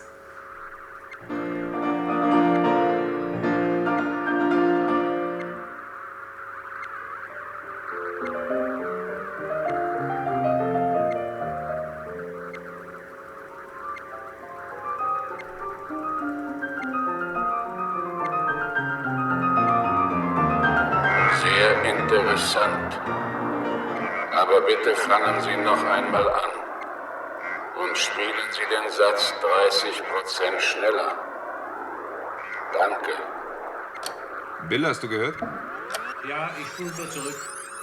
Sehr interessant. Aber bitte fangen Sie noch einmal an und spielen Sie den Satz 30% schneller. Danke. Bill, hast du gehört? Ja, ich spule nur zurück.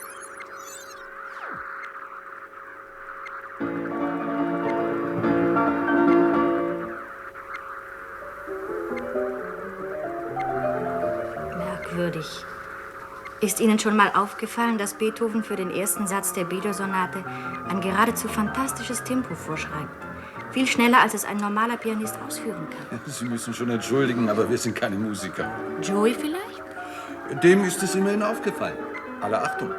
Merkwürdig. Ist Ihnen schon mal aufgefallen, dass Beethoven für den ersten Satz der B-Dur-Sonate ein geradezu fantastisches Tempo vorschreibt? Viel schneller, als es ein normaler Pianist ausführen kann. Sie müssen schon entschuldigen, aber wir sind keine Musiker. Joey vielleicht? Dem ist es immerhin aufgefallen. Alle Achtung.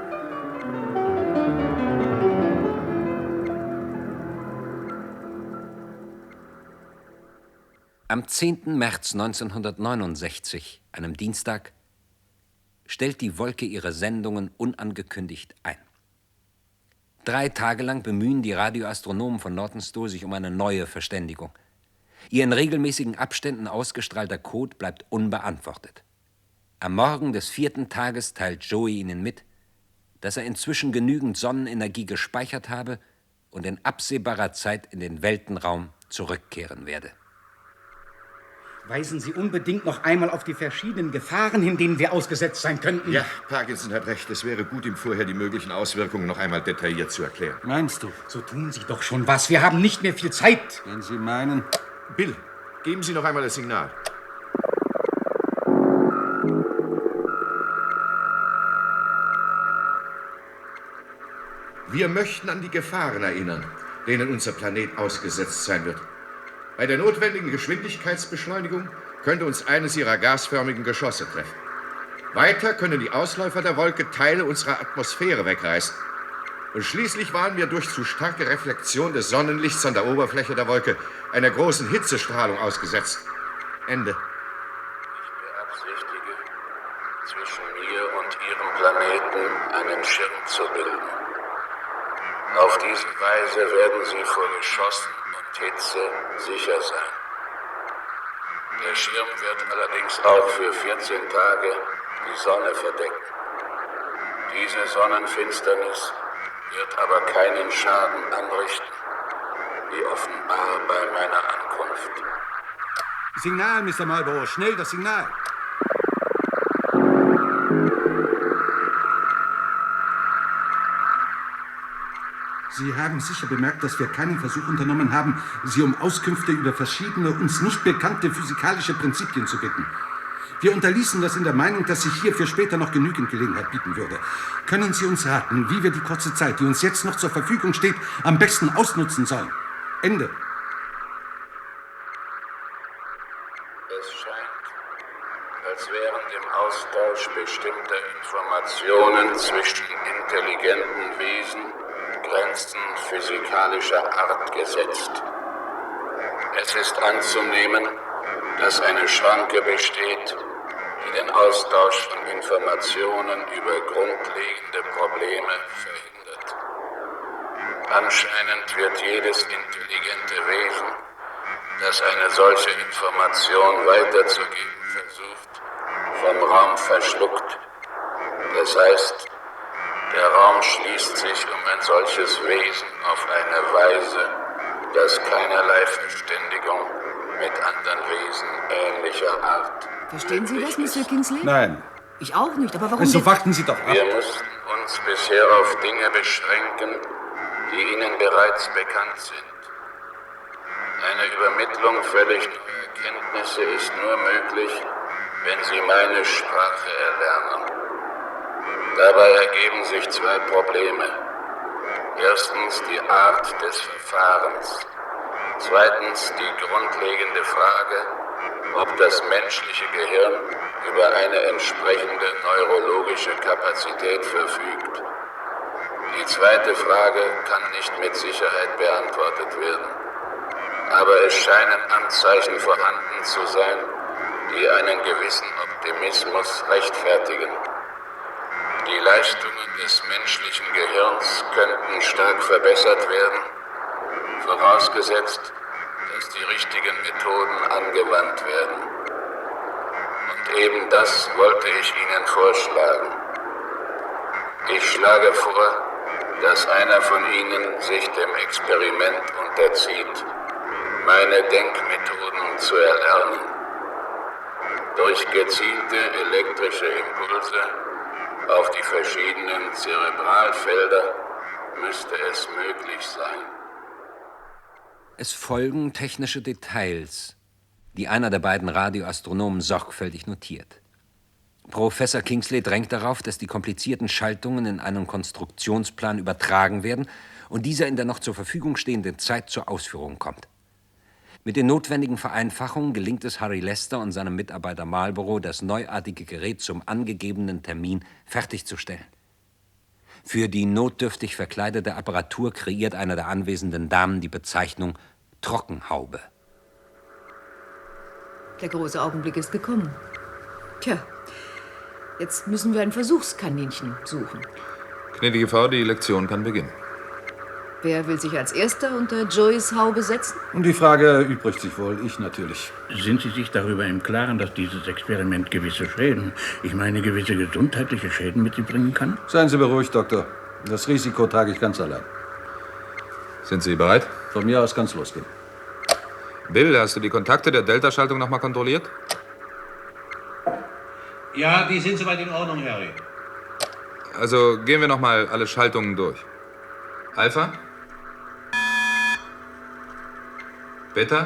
Am 10. März 1969, einem Dienstag, stellt die Wolke ihre Sendungen unangekündigt ein. 3 Tage lang bemühen die Radioastronomen von Nortonstowe sich um eine neue Verständigung. Ihr in regelmäßigen Abständen ausgestrahlter Code bleibt unbeantwortet. Am Morgen des 4. Tages teilt Joey ihnen mit, dass er inzwischen genügend Sonnenenergie gespeichert habe und in absehbarer Zeit in den Weltenraum zurückkehren werde. Weisen Sie unbedingt noch einmal auf die verschiedenen Gefahren hin, denen wir ausgesetzt sein könnten. Ja, Parkinson hat recht. Es wäre gut, ihm vorher die möglichen Auswirkungen noch einmal detailliert zu erklären. Meinst du? So tun Sie doch schon was. Wir haben nicht mehr viel Zeit. Wenn Sie meinen... Bill, geben Sie noch einmal das Signal. Wir möchten an die Gefahren erinnern, denen unser Planet ausgesetzt sein wird. Bei der notwendigen Geschwindigkeitsbeschleunigung könnte uns eines ihrer gasförmigen Geschosse treffen. Weiter können die Ausläufer der Wolke Teile unserer Atmosphäre wegreißen. Und schließlich waren wir durch zu starke Reflexion des Sonnenlichts an der Oberfläche der Wolke einer großen Hitzestrahlung ausgesetzt. Ende. Ich beabsichtige, zwischen mir und Ihrem Planeten einen Schirm zu bilden. Auf diese Weise werden Sie vor Geschossen und Hitze sicher sein. Der Schirm wird allerdings auch für 14 Tage die Sonne verdecken. Diese Sonnenfinsternis wird aber keinen Schaden anrichten, wie offenbar bei meiner Ankunft. Signal, Mr. Marlborough, schnell das Signal. Sie haben sicher bemerkt, dass wir keinen Versuch unternommen haben, Sie um Auskünfte über verschiedene uns nicht bekannte physikalische Prinzipien zu bitten. Wir unterließen das in der Meinung, dass sich hierfür später noch genügend Gelegenheit bieten würde. Können Sie uns raten, wie wir die kurze Zeit, die uns jetzt noch zur Verfügung steht, am besten ausnutzen sollen? Ende. Es scheint, als wären dem Austausch bestimmter Informationen zwischen intelligenten Wesen Grenzen physikalischer Art gesetzt. Es ist anzunehmen, dass eine Schranke besteht, die den Austausch von Informationen über grundlegende Probleme verhindert. Anscheinend wird jedes intelligente Wesen, das eine solche Information weiterzugeben versucht, vom Raum verschluckt. Das heißt, der Raum schließt sich um ein solches Wesen auf eine Weise, dass keinerlei Verständigung mit anderen Wesen ähnlicher Art. Verstehen Sie das, Monsieur Kingsley? Nein. Ich auch nicht, aber warum... So warten Sie doch ab. Wir mussten uns bisher auf Dinge beschränken, die Ihnen bereits bekannt sind. Eine Übermittlung völlig neuer Kenntnisse ist nur möglich, wenn Sie meine Sprache erlernen. Dabei ergeben sich zwei Probleme. Erstens die Art des Verfahrens. Zweitens die grundlegende Frage, ob das menschliche Gehirn über eine entsprechende neurologische Kapazität verfügt. Die zweite Frage kann nicht mit Sicherheit beantwortet werden. Aber es scheinen Anzeichen vorhanden zu sein, die einen gewissen Optimismus rechtfertigen. Die Leistungen des menschlichen Gehirns könnten stark verbessert werden, vorausgesetzt, dass die richtigen Methoden angewandt werden. Und eben das wollte ich Ihnen vorschlagen. Ich schlage vor, dass einer von Ihnen sich dem Experiment unterzieht, meine Denkmethoden zu erlernen. Durch gezielte elektrische Impulse auf die verschiedenen Zerebralfelder müsste es möglich sein. Es folgen technische Details, die einer der beiden Radioastronomen sorgfältig notiert. Professor Kingsley drängt darauf, dass die komplizierten Schaltungen in einen Konstruktionsplan übertragen werden und dieser in der noch zur Verfügung stehenden Zeit zur Ausführung kommt. Mit den notwendigen Vereinfachungen gelingt es Harry Lester und seinem Mitarbeiter Marlborough, das neuartige Gerät zum angegebenen Termin fertigzustellen. Für die notdürftig verkleidete Apparatur kreiert eine der anwesenden Damen die Bezeichnung Trockenhaube. Der große Augenblick ist gekommen. Tja, jetzt müssen wir ein Versuchskaninchen suchen. Gnädige Frau, die Lektion kann beginnen. Wer will sich als Erster unter Joys Haube setzen? Und die Frage erübrigt sich wohl. Ich natürlich. Sind Sie sich darüber im Klaren, dass dieses Experiment gewisse Schäden, ich meine gewisse gesundheitliche Schäden mit sich bringen kann? Seien Sie beruhigt, Doktor. Das Risiko trage ich ganz allein. Sind Sie bereit? Von mir aus kann es losgehen. Bill, hast du die Kontakte der Delta-Schaltung noch mal kontrolliert? Ja, die sind soweit in Ordnung, Harry. Also gehen wir noch mal alle Schaltungen durch. Alpha? Beta?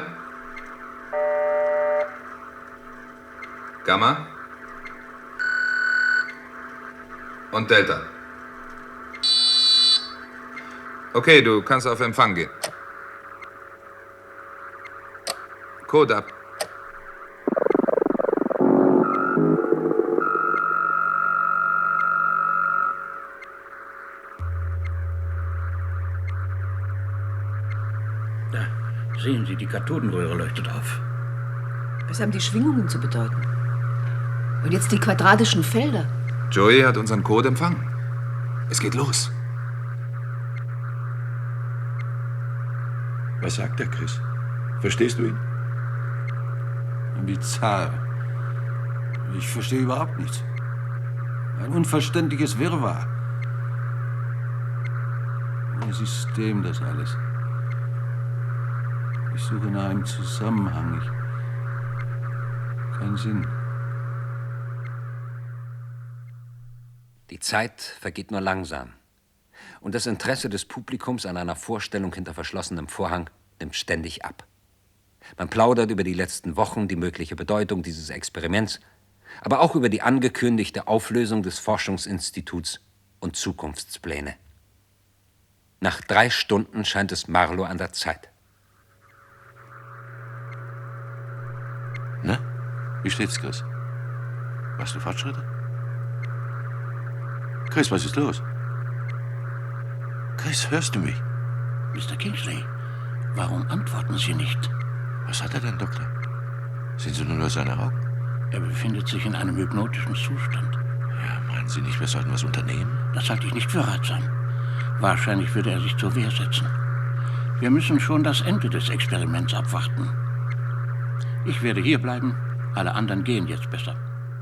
Gamma? Und Delta. Okay, du kannst auf Empfang gehen. Code ab. Da, sehen Sie, die Kathodenröhre leuchtet auf. Was haben die Schwingungen zu bedeuten? Und jetzt die quadratischen Felder. Joey hat unseren Code empfangen. Es geht los. Was sagt der Chris? Verstehst du ihn? Bizarr. Ich verstehe überhaupt nichts. Ein unverständliches Wirrwarr. Ein System, das alles. Ich suche nach einem Zusammenhang. Keinen Sinn. Die Zeit vergeht nur langsam. Und das Interesse des Publikums an einer Vorstellung hinter verschlossenem Vorhang nimmt ständig ab. Man plaudert über die letzten Wochen, die mögliche Bedeutung dieses Experiments, aber auch über die angekündigte Auflösung des Forschungsinstituts und Zukunftspläne. Nach 3 Stunden scheint es Marlow an der Zeit. Na, wie steht's, Chris? Machst du Fortschritte? Chris, was ist los? Chris, hörst du mich? Mr. Kingsley, warum antworten Sie nicht? Was hat er denn, Doktor? Sehen Sie nur seine Augen? Er befindet sich in einem hypnotischen Zustand. Ja, meinen Sie nicht, wir sollten was unternehmen? Das halte ich nicht für ratsam. Wahrscheinlich würde er sich zur Wehr setzen. Wir müssen schon das Ende des Experiments abwarten. Ich werde hier bleiben. Alle anderen gehen jetzt besser.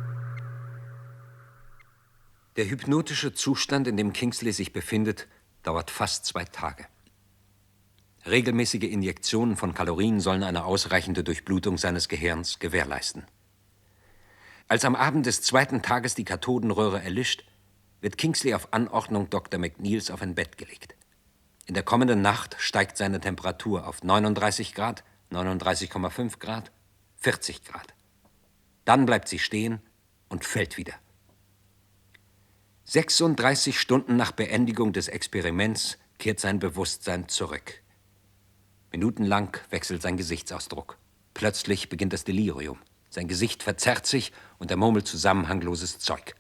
Der hypnotische Zustand, in dem Kingsley sich befindet, dauert fast 2 Tage. Regelmäßige Injektionen von Kalorien sollen eine ausreichende Durchblutung seines Gehirns gewährleisten. Als am Abend des 2. Tages die Kathodenröhre erlischt, wird Kingsley auf Anordnung Dr. McNeils auf ein Bett gelegt. In der kommenden Nacht steigt seine Temperatur auf 39 Grad 39,5 Grad, 40 Grad. Dann bleibt sie stehen und fällt wieder. 36 Stunden nach Beendigung des Experiments kehrt sein Bewusstsein zurück. Minutenlang wechselt sein Gesichtsausdruck. Plötzlich beginnt das Delirium. Sein Gesicht verzerrt sich und er murmelt zusammenhangloses Zeug.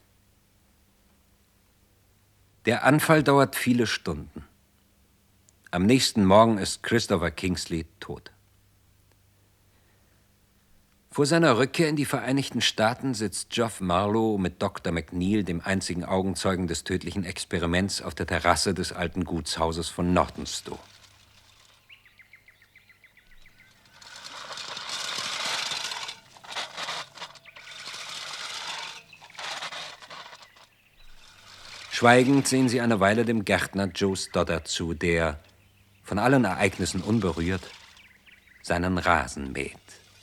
Der Anfall dauert viele Stunden. Am nächsten Morgen ist Christopher Kingsley tot. Vor seiner Rückkehr in die Vereinigten Staaten sitzt Geoff Marlowe mit Dr. McNeil, dem einzigen Augenzeugen des tödlichen Experiments, auf der Terrasse des alten Gutshauses von Nortonstowe. Schweigend sehen sie eine Weile dem Gärtner Joe Stoddard zu, der, von allen Ereignissen unberührt, seinen Rasen mäht.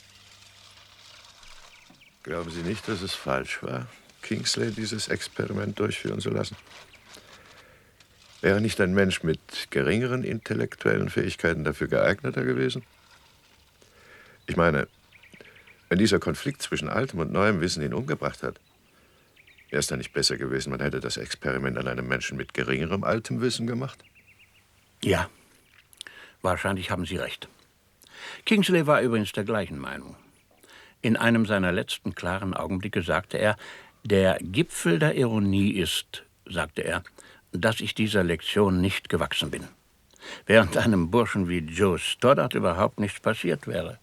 Glauben Sie nicht, dass es falsch war, Kingsley dieses Experiment durchführen zu lassen? Wäre nicht ein Mensch mit geringeren intellektuellen Fähigkeiten dafür geeigneter gewesen? Ich meine, wenn dieser Konflikt zwischen altem und neuem Wissen ihn umgebracht hat, wäre es dann nicht besser gewesen, man hätte das Experiment an einem Menschen mit geringerem altem Wissen gemacht? Ja, wahrscheinlich haben Sie recht. Kingsley war übrigens der gleichen Meinung. In einem seiner letzten klaren Augenblicke sagte er, der Gipfel der Ironie ist, sagte er, dass ich dieser Lektion nicht gewachsen bin. Während einem Burschen wie Joe Stoddard überhaupt nichts passiert wäre.